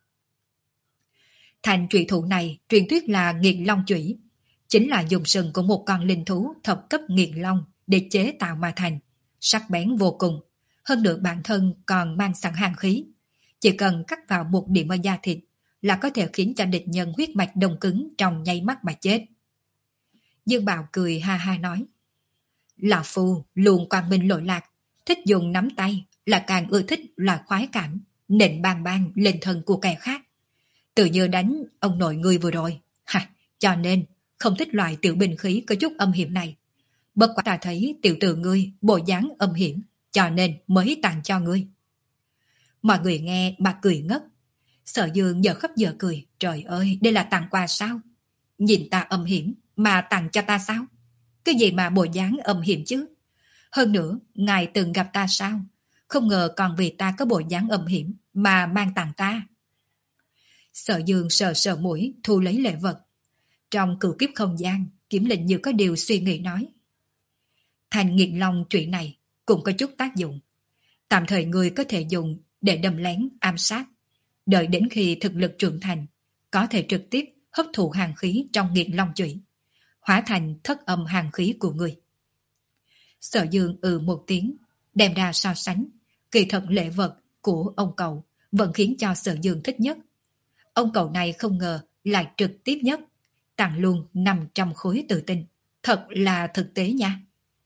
Thanh trụy thủ này truyền thuyết là nghiệt long chủy, chính là dùng sừng của một con linh thú thập cấp nghiệt long để chế tạo mà thành, sắc bén vô cùng, hơn nữa bản thân còn mang sẵn hàn khí. Chỉ cần cắt vào một điểm ở da thịt là có thể khiến cho địch nhân huyết mạch đông cứng trong nháy mắt mà chết. Dương Bào cười ha ha nói, lão phu luôn quang minh lỗi lạc, thích dùng nắm tay, là càng ưa thích là khoái cảm, nện bang bang lên thân của kẻ khác. Tự như đánh ông nội ngươi vừa rồi, ha, cho nên không thích loại tiểu binh khí có chút âm hiểm này. Bất quả ta thấy tiểu tử ngươi bộ dáng âm hiểm, cho nên mới tặng cho ngươi. Mọi người nghe mà cười ngất. Sở Dương giờ khóc giờ cười, trời ơi, đây là tặng quà sao? Nhìn ta âm hiểm mà tặng cho ta sao? Cái gì mà bộ dáng âm hiểm chứ? Hơn nữa, ngài từng gặp ta sao? Không ngờ còn vì ta có bộ dáng âm hiểm mà mang tặng ta. Sở Dương sờ sờ mũi thu lấy lễ vật. Trong cửu kiếp không gian, Kiếm Linh như có điều suy nghĩ nói. Thành nghiệt long chuyện này cũng có chút tác dụng. Tạm thời người có thể dùng để đâm lén ám sát. Đợi đến khi thực lực trưởng thành, có thể trực tiếp hấp thụ hàn khí trong nghiệt long chủy, hóa thành thất âm hàn khí của người. Sở Dương ừ một tiếng, đem ra so sánh. Kỳ thật lễ vật của ông cậu vẫn khiến cho Sở Dương thích nhất. Ông cậu này không ngờ lại trực tiếp nhất, tặng luôn năm trăm khối tự tin. Thật là thực tế nha.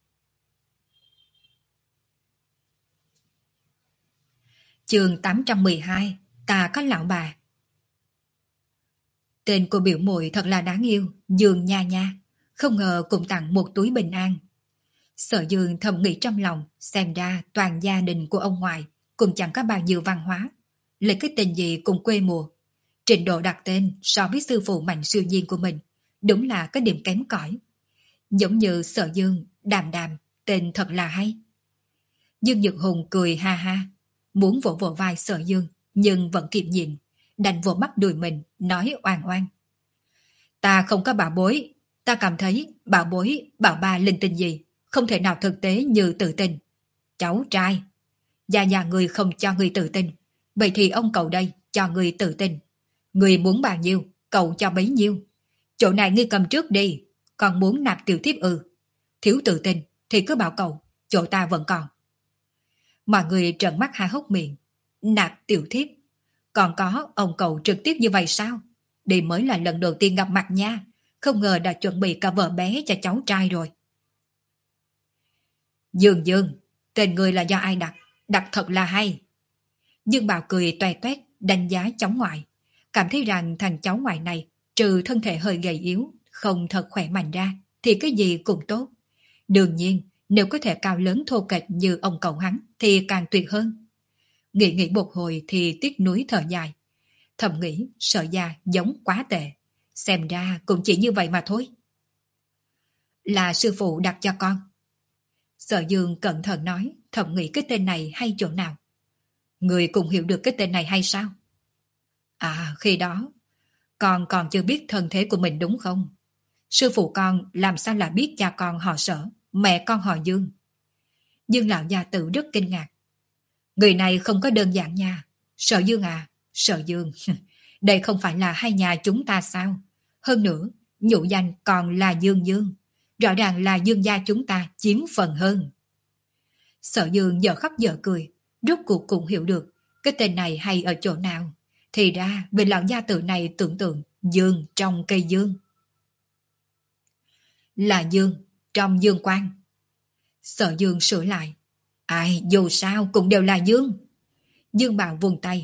Chương tám trăm mười hai, ta có lão bà. Tên của biểu muội thật là đáng yêu, Dương Nha Nha, không ngờ cũng tặng một túi bình an. Sở Dương thầm nghĩ trong lòng, xem ra toàn gia đình của ông ngoại cũng chẳng có bao nhiêu văn hóa, lấy cái tên gì cũng quê mùa. Trình độ đặt tên so với sư phụ mạnh siêu nhiên của mình, đúng là có điểm kém cỏi. Giống như Sở Dương, Đàm Đàm, tên thật là hay. Dương Nhược Hùng cười ha ha, muốn vỗ vỗ vai Sở Dương, nhưng vẫn kiềm nhịn, đành vỗ mắt đùi mình, nói oan oan. Ta không có bảo bối, ta cảm thấy bảo bối, bảo ba linh tinh gì, không thể nào thực tế như tự tin. Cháu trai, gia nhà người không cho người tự tin, vậy thì ông cậu đây cho người tự tin. Người muốn bao nhiêu, cậu cho bấy nhiêu. Chỗ này ngươi cầm trước đi, còn muốn nạp tiểu thiếp ư. Thiếu tự tin thì cứ bảo cậu, chỗ ta vẫn còn. Mọi người trợn mắt há hốc miệng. Nạp tiểu thiếp, còn có ông cậu trực tiếp như vậy sao? Đây mới là lần đầu tiên gặp mặt nha, không ngờ đã chuẩn bị cả vợ bé cho cháu trai rồi. Dương Dương, tên người là do ai đặt? Đặt thật là hay. Dương Bảo cười toe toét đánh giá cháu ngoại, cảm thấy rằng thằng cháu ngoại này trừ thân thể hơi gầy yếu, không thật khỏe mạnh ra, thì cái gì cũng tốt. Đương nhiên, nếu có thể cao lớn thô kệch như ông cậu hắn thì càng tuyệt hơn. Nghĩ nghĩ một hồi thì tiếc nuối thở dài. Thầm nghĩ Sở gia giống quá tệ, xem ra cũng chỉ như vậy mà thôi. Là sư phụ đặt cho con. Sở Dương cẩn thận nói, thầm nghĩ cái tên này hay chỗ nào. Người cũng hiểu được cái tên này hay sao? À, khi đó con còn chưa biết thân thế của mình đúng không? Sư phụ con làm sao là biết cha con họ Sở, mẹ con họ Dương? Dương lão gia tử rất kinh ngạc. Người này không có đơn giản nha. Sở Dương à, Sở Dương, đây không phải là hai nhà chúng ta sao? Hơn nữa, nhũ danh còn là Dương Dương. Rõ ràng là Dương gia chúng ta chiếm phần hơn. Sở Dương giờ khóc giờ cười, rốt cuộc cũng hiểu được cái tên này hay ở chỗ nào. Thì ra vị lão gia tử này tưởng tượng Dương trong cây dương. Là Dương trong dương quang. Sở Dương sửa lại. Ai dù sao cũng đều là Dương. Dương Bảo vùng tay.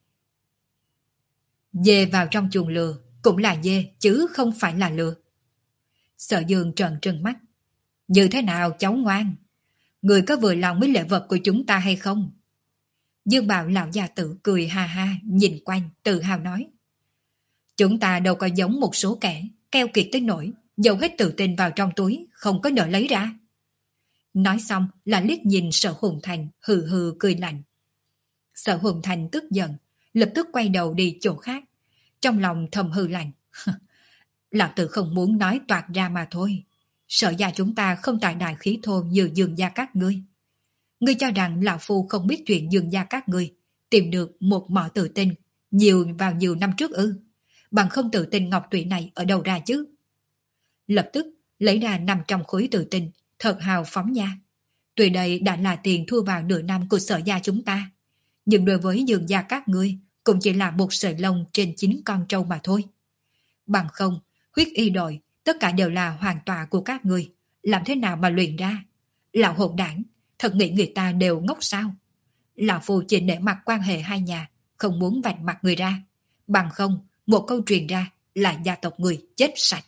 Dê vào trong chuồng lừa cũng là dê chứ không phải là lừa. Sở Dương trợn trừng mắt. Như thế nào cháu ngoan? Người có vừa lòng với lễ vật của chúng ta hay không? Dương Bào lão gia tử cười ha ha, nhìn quanh, tự hào nói. Chúng ta đâu có giống một số kẻ, keo kiệt tới nỗi, giấu hết tự tin vào trong túi, không có nợ lấy ra. Nói xong là liếc nhìn Sở Hùng Thành, hừ hừ cười lạnh. Sở Hùng Thành tức giận, lập tức quay đầu đi chỗ khác. Trong lòng thầm hừ lạnh. Lão tử không muốn nói toạc ra mà thôi. Sở gia chúng ta không tài đại khí thô như Dương gia các ngươi. Ngươi cho rằng lão phu không biết chuyện Dương gia các ngươi tìm được một mỏ tự tin nhiều vào nhiều năm trước ư? Bằng không tự tin ngọc tụy này ở đâu ra chứ? Lập tức lấy ra năm trăm khối tự tin, thật hào phóng nha. Tuy đây đã là tiền thu vào nửa năm của Sở gia chúng ta, nhưng đối với Dương gia các ngươi cũng chỉ là một sợi lông trên chín con trâu mà thôi. Bằng không, huyết y đội tất cả đều là hoàn tọa của các ngươi, làm thế nào mà luyện ra? Lão hỗn đảng, thật nghĩ người ta đều ngốc sao? Lão phu chỉ nể mặt quan hệ hai nhà, không muốn vạch mặt người ra. Bằng không, một câu truyền ra là gia tộc người chết sạch.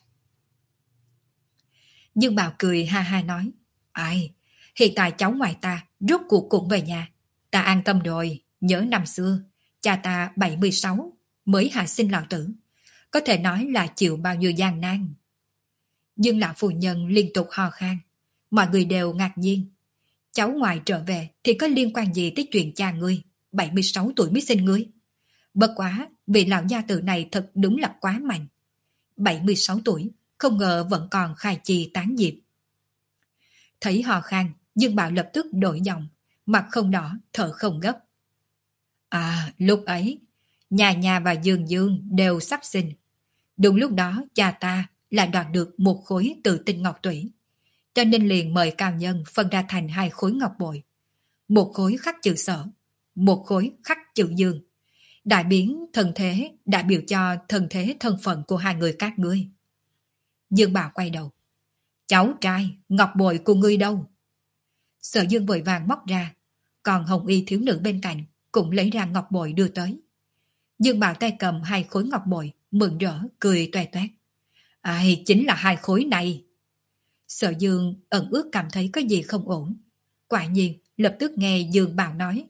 Dương Bào cười ha ha nói, ai, hiện tại cháu ngoại ta rốt cuộc cũng về nhà. Ta an tâm rồi, nhớ năm xưa, cha ta bảy mươi sáu mới hạ sinh lão tử. Có thể nói là chịu bao nhiêu gian nan. Nhưng lão phu nhân liên tục ho khan, mọi người đều ngạc nhiên. Cháu ngoại trở về thì có liên quan gì tới chuyện cha ngươi, bảy mươi sáu tuổi mới sinh ngươi. Bất quá, vị lão gia tử này thật đúng là quá mạnh. bảy mươi sáu tuổi, không ngờ vẫn còn khai chi tán diệp. Thấy ho khan, Dương Bảo lập tức đổi giọng, mặt không đỏ, thở không gấp. À, lúc ấy, nhà nhà và Dương Dương đều sắp sinh. Đúng lúc đó cha ta lại đoạt được một khối tự tinh ngọc tủy, cho nên liền mời cao nhân phân ra thành hai khối ngọc bội. Một khối khắc chữ Sở, một khối khắc chữ Dương. Đại biến thần thế đại biểu cho thần thế thân phận của hai người các ngươi. Dương Bảo quay đầu. Cháu trai, ngọc bội của ngươi đâu? Sở Dương vội vàng móc ra, còn Hồng Y thiếu nữ bên cạnh cũng lấy ra ngọc bội đưa tới. Dương Bảo tay cầm hai khối ngọc bội, mừng rỡ, cười toe toét. Ai, chính là hai khối này. Sở Dương ẩn ước cảm thấy có gì không ổn. Quả nhiên, lập tức nghe Dương Bảo nói.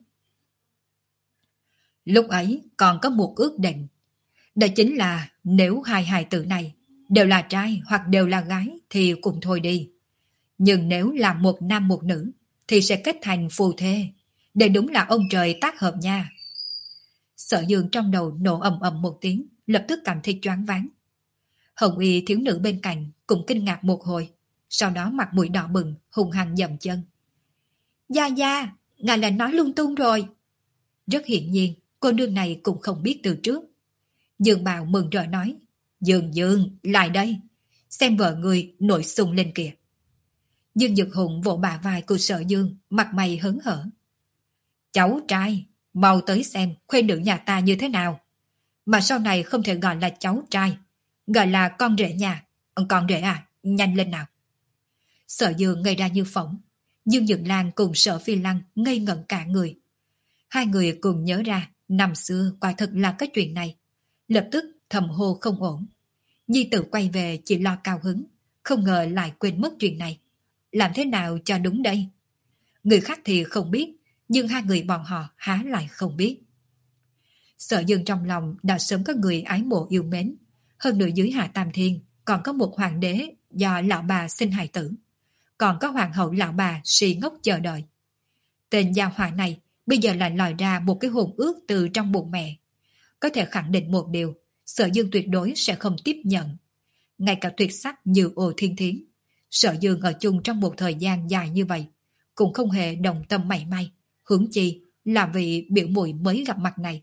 Lúc ấy còn có một ước định. Đó chính là nếu hai hài tử này đều là trai hoặc đều là gái thì cùng thôi đi. Nhưng nếu là một nam một nữ thì sẽ kết thành phù thê. Để đúng là ông trời tác hợp nha. Sở Dương trong đầu nổ ầm ầm một tiếng, lập tức cảm thấy choáng váng. Hồng Y thiếu nữ bên cạnh cũng kinh ngạc một hồi, sau đó mặt mũi đỏ bừng, hung hăng dậm chân. Gia Gia, ngài là nói lung tung rồi. Rất hiển nhiên, cô nương này cũng không biết từ trước. Dương Bào mừng rỡ nói, Dương Dương, lại đây, xem vợ người nổi sung lên kìa. Dương Nhật Hùng vỗ bả vai của Sở Dương, mặt mày hớn hở. Cháu trai, mau tới xem khuê nữ nhà ta như thế nào. Mà sau này không thể gọi là cháu trai, gọi là con rể nhà. Con rể à, nhanh lên nào. Sở Dương ngây ra như phỏng. Dương Nhật Lan cùng Sở Phi Lăng ngây ngẩn cả người. Hai người cùng nhớ ra năm xưa quả thật là cái chuyện này. Lập tức thầm hô không ổn. Nhi tử quay về chỉ lo cao hứng, không ngờ lại quên mất chuyện này. Làm thế nào cho đúng đây? Người khác thì không biết, nhưng hai người bọn họ há lại không biết. Sở Dương trong lòng đã sớm có người ái mộ yêu mến. Hơn nữa dưới Hạ Tam Thiên còn có một hoàng đế do lão bà sinh hài tử. Còn có hoàng hậu lão bà si ngốc chờ đợi. Tên gia hỏa này bây giờ lại lòi ra một cái hồn ước từ trong bụng mẹ. Có thể khẳng định một điều, Sở Dương tuyệt đối sẽ không tiếp nhận. Ngay cả tuyệt sắc như Ô Thiên Thiến, Sở Dương ở chung trong một thời gian dài như vậy, cũng không hề đồng tâm mảy may, huống chi là vì biểu muội mới gặp mặt này.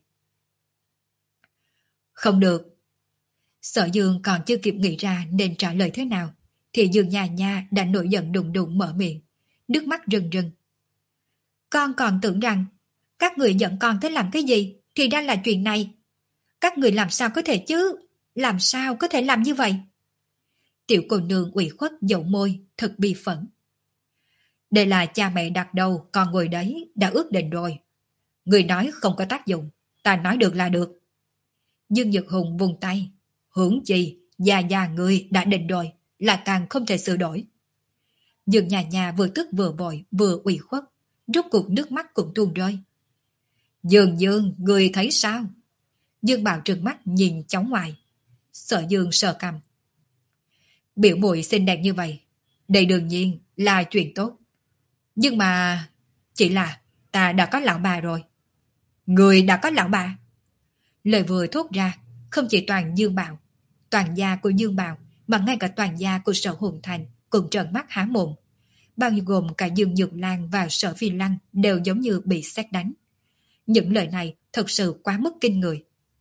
Không được. Sở Dương còn chưa kịp nghĩ ra nên trả lời thế nào, thì Dương Nha Nha đã nổi giận đùng đùng mở miệng, nước mắt rưng rưng. Con còn tưởng rằng các người giận con tới làm cái gì, thì ra là chuyện này. Các người làm sao có thể chứ? Làm sao có thể làm như vậy? Tiểu cô nương ủy khuất dầu môi, thật bi phẫn. Đây là cha mẹ đặt đầu, con ngồi đấy, đã ước định rồi. Người nói không có tác dụng, ta nói được là được. Dương Nhật Hùng vùng tay. Hưởng chi, già già người đã định rồi, là càng không thể sửa đổi. Dương Nhà Nhà vừa tức vừa vội, vừa ủy khuất, rốt cuộc nước mắt cũng tuôn rơi. Dương Dương, người thấy sao? Dương Bảo trừng mắt nhìn cháu ngoại. Sở Dương sờ cằm. Biểu muội xinh đẹp như vậy, đây đương nhiên là chuyện tốt. Nhưng mà chỉ là ta đã có lão bà rồi. Người đã có lão bà? Lời vừa thốt ra, không chỉ toàn Dương Bảo, toàn gia của Dương Bảo, mà ngay cả toàn gia của Sở Hồn Thành cũng trợn mắt há mồm. Bao nhiêu gồm cả Dương Nhược Lan và Sở Phi Lăng đều giống như bị sét đánh. Những lời này thật sự quá mức kinh người.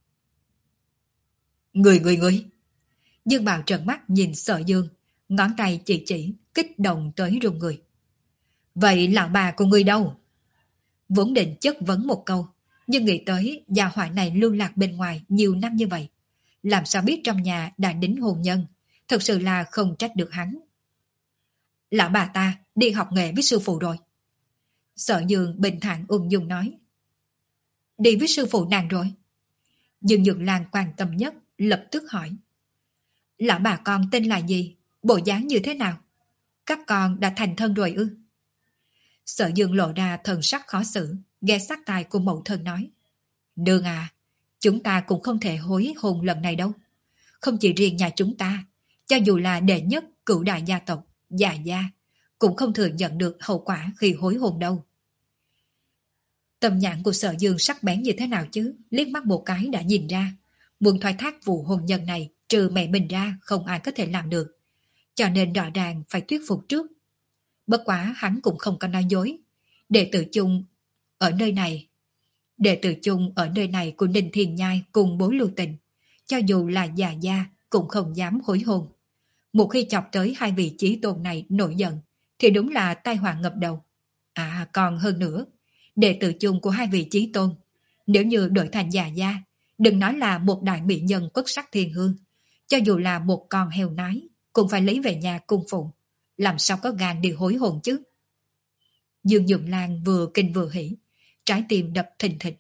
Người người người! Dương Bảo trợn mắt nhìn Sở Dương, ngón tay chỉ chỉ, kích động tới run người. Vậy lão bà của người đâu? Vốn định chất vấn một câu, nhưng nghĩ tới gia hỏa này lưu lạc bên ngoài nhiều năm như vậy. Làm sao biết trong nhà đã đính hôn nhân, thật sự là không trách được hắn. Lão bà ta đi học nghề với sư phụ rồi. Sở Dương bình thản ung dung nói. Đi với sư phụ nàng rồi? Dương Nhược Lan quan tâm nhất, lập tức hỏi. Lão bà con tên là gì? Bộ dáng như thế nào? Các con đã thành thân rồi ư? Sở Dương lộ ra thần sắc khó xử, ghé sát tai của mẫu thân nói. Nương à, chúng ta cũng không thể hối hôn lần này đâu. Không chỉ riêng nhà chúng ta, cho dù là đệ nhất cửu đại gia tộc, Dạ gia, cũng không thừa nhận được hậu quả khi hối hôn đâu. Tâm nhãn của Sở Dương sắc bén như thế nào chứ, liếc mắt một cái đã nhìn ra. Muốn thoái thác vụ hôn nhân này, trừ mẹ mình ra không ai có thể làm được. Cho nên rõ ràng phải thuyết phục trước. Bất quá hắn cũng không có nói dối. Đệ tử chung ở nơi này, đệ tử chung ở nơi này của Ninh Thiên Nhai cùng bố Lưu Tình, cho dù là già gia cũng không dám hối hôn. Một khi chọc tới hai vị chí tôn này nổi giận, thì đúng là tai họa ngập đầu. À còn hơn nữa, đệ tử chung của hai vị chí tôn, nếu như đổi thành già gia, đừng nói là một đại mỹ nhân quốc sắc thiên hương, cho dù là một con heo nái, cũng phải lấy về nhà cung phụng, làm sao có gan đi hối hôn chứ. Dương Nhược Lan vừa kinh vừa hỉ, trái tim đập thình thịch.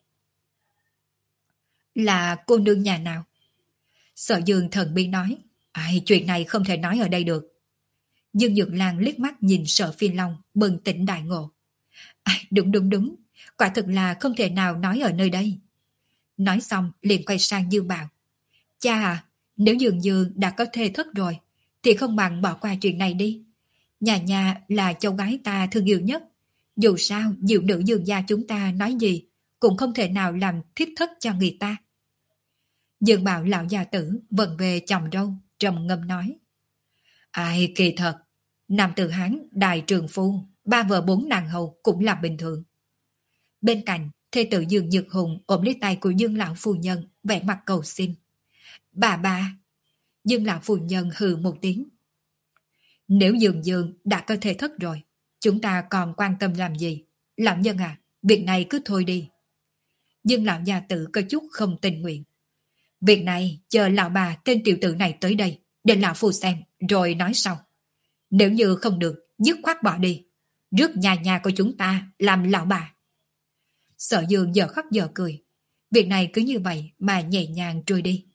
Là cô nương nhà nào? Sở Dương thần bi nói. Ai, chuyện này không thể nói ở đây được. Dương Nhược Lan liếc mắt nhìn Sở Phi Long, bừng tỉnh đại ngộ. À, đúng đúng đúng, quả thực là không thể nào nói ở nơi đây. Nói xong liền quay sang Dương Bảo. Cha à, nếu Dương Dương đã có thê thất rồi, thì không bằng bỏ qua chuyện này đi. Nhà nhà là cháu gái ta thương yêu nhất. Dù sao, diệu nữ Dương gia chúng ta nói gì, cũng không thể nào làm thiếp thất cho người ta. Dương Bảo lão già tử vận về chồng râu, trầm ngâm nói. Ai kỳ thật, nam tử Hán, đại trường phu, ba vợ bốn nàng hầu cũng là bình thường. Bên cạnh, thê tử Dương Nhược Hùng ôm lấy tay của Dương lão phu nhân, vẻ mặt cầu xin. Bà bà! Dương lão phu nhân hừ một tiếng. Nếu Dương Dương đã có thể thất rồi, chúng ta còn quan tâm làm gì? Lão nhân à, việc này cứ thôi đi. Dương lão gia tử có chút không tình nguyện. Việc này chờ lão bà tên tiểu tử này tới đây, để lão phu xem, rồi nói sau. Nếu như không được, dứt khoát bỏ đi. Rước nhà nhà của chúng ta làm lão bà. Sở Dương giờ khóc giờ cười. Việc này cứ như vậy mà nhẹ nhàng trôi đi.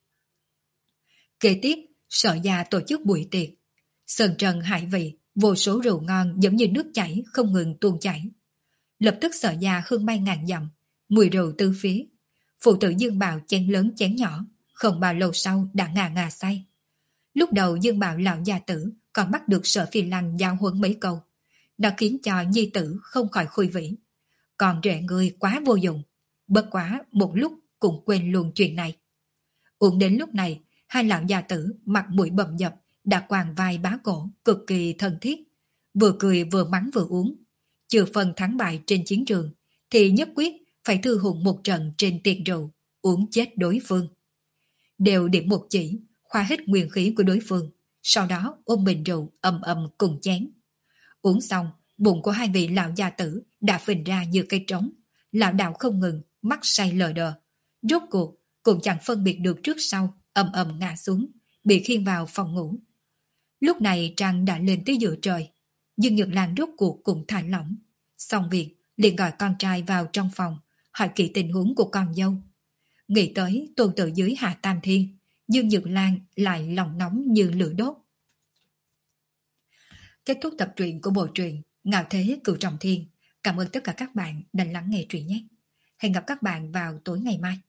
Kế tiếp, Sở gia tổ chức buổi tiệc. Sơn trần hải vị, vô số rượu ngon giống như nước chảy không ngừng tuôn chảy. Lập tức Sở gia hương bay ngàn dặm, mùi rượu tứ phía. Phụ tử Dương Bảo chén lớn chén nhỏ, không bao lâu sau đã ngà ngà say. Lúc đầu Dương Bảo lão gia tử còn bắt được Sở Phi Lăng giao huấn mấy câu. Nó khiến cho nhi tử không khỏi khui vĩ. Còn rẻ người quá vô dụng. Bất quá một lúc cũng quên luôn chuyện này. Uống đến lúc này, hai lão gia tử mặt mũi bầm dập đã quàng vai bá cổ cực kỳ thân thiết. Vừa cười vừa mắng vừa uống. Trừ phần thắng bại trên chiến trường thì nhất quyết phải thư hùng một trận trên tiệc rượu, uống chết đối phương. Đều điểm một chỉ, khoa hết nguyên khí của đối phương, sau đó ôm bình rượu ầm ầm cùng chén. Uống xong, bụng của hai vị lão gia tử đã phình ra như cây trống, lão đạo không ngừng, mắt say lờ đờ. Rốt cuộc, cũng chẳng phân biệt được trước sau, ầm ầm ngã xuống, bị khiêng vào phòng ngủ. Lúc này trăng đã lên tới giữa trời, Dương Nhược Lan rốt cuộc cũng thả lỏng. Xong việc, liền gọi con trai vào trong phòng, hỏi kỹ tình huống của con dâu. Nghĩ tới tôn tử dưới Hạ Tam Thiên, Dương Nhược Lan lại lòng nóng như lửa đốt. Kết thúc tập truyện của bộ truyện Ngạo Thế Cửu Trọng Thiên. Cảm ơn tất cả các bạn đã lắng nghe truyện nhé. Hẹn gặp các bạn vào tối ngày mai.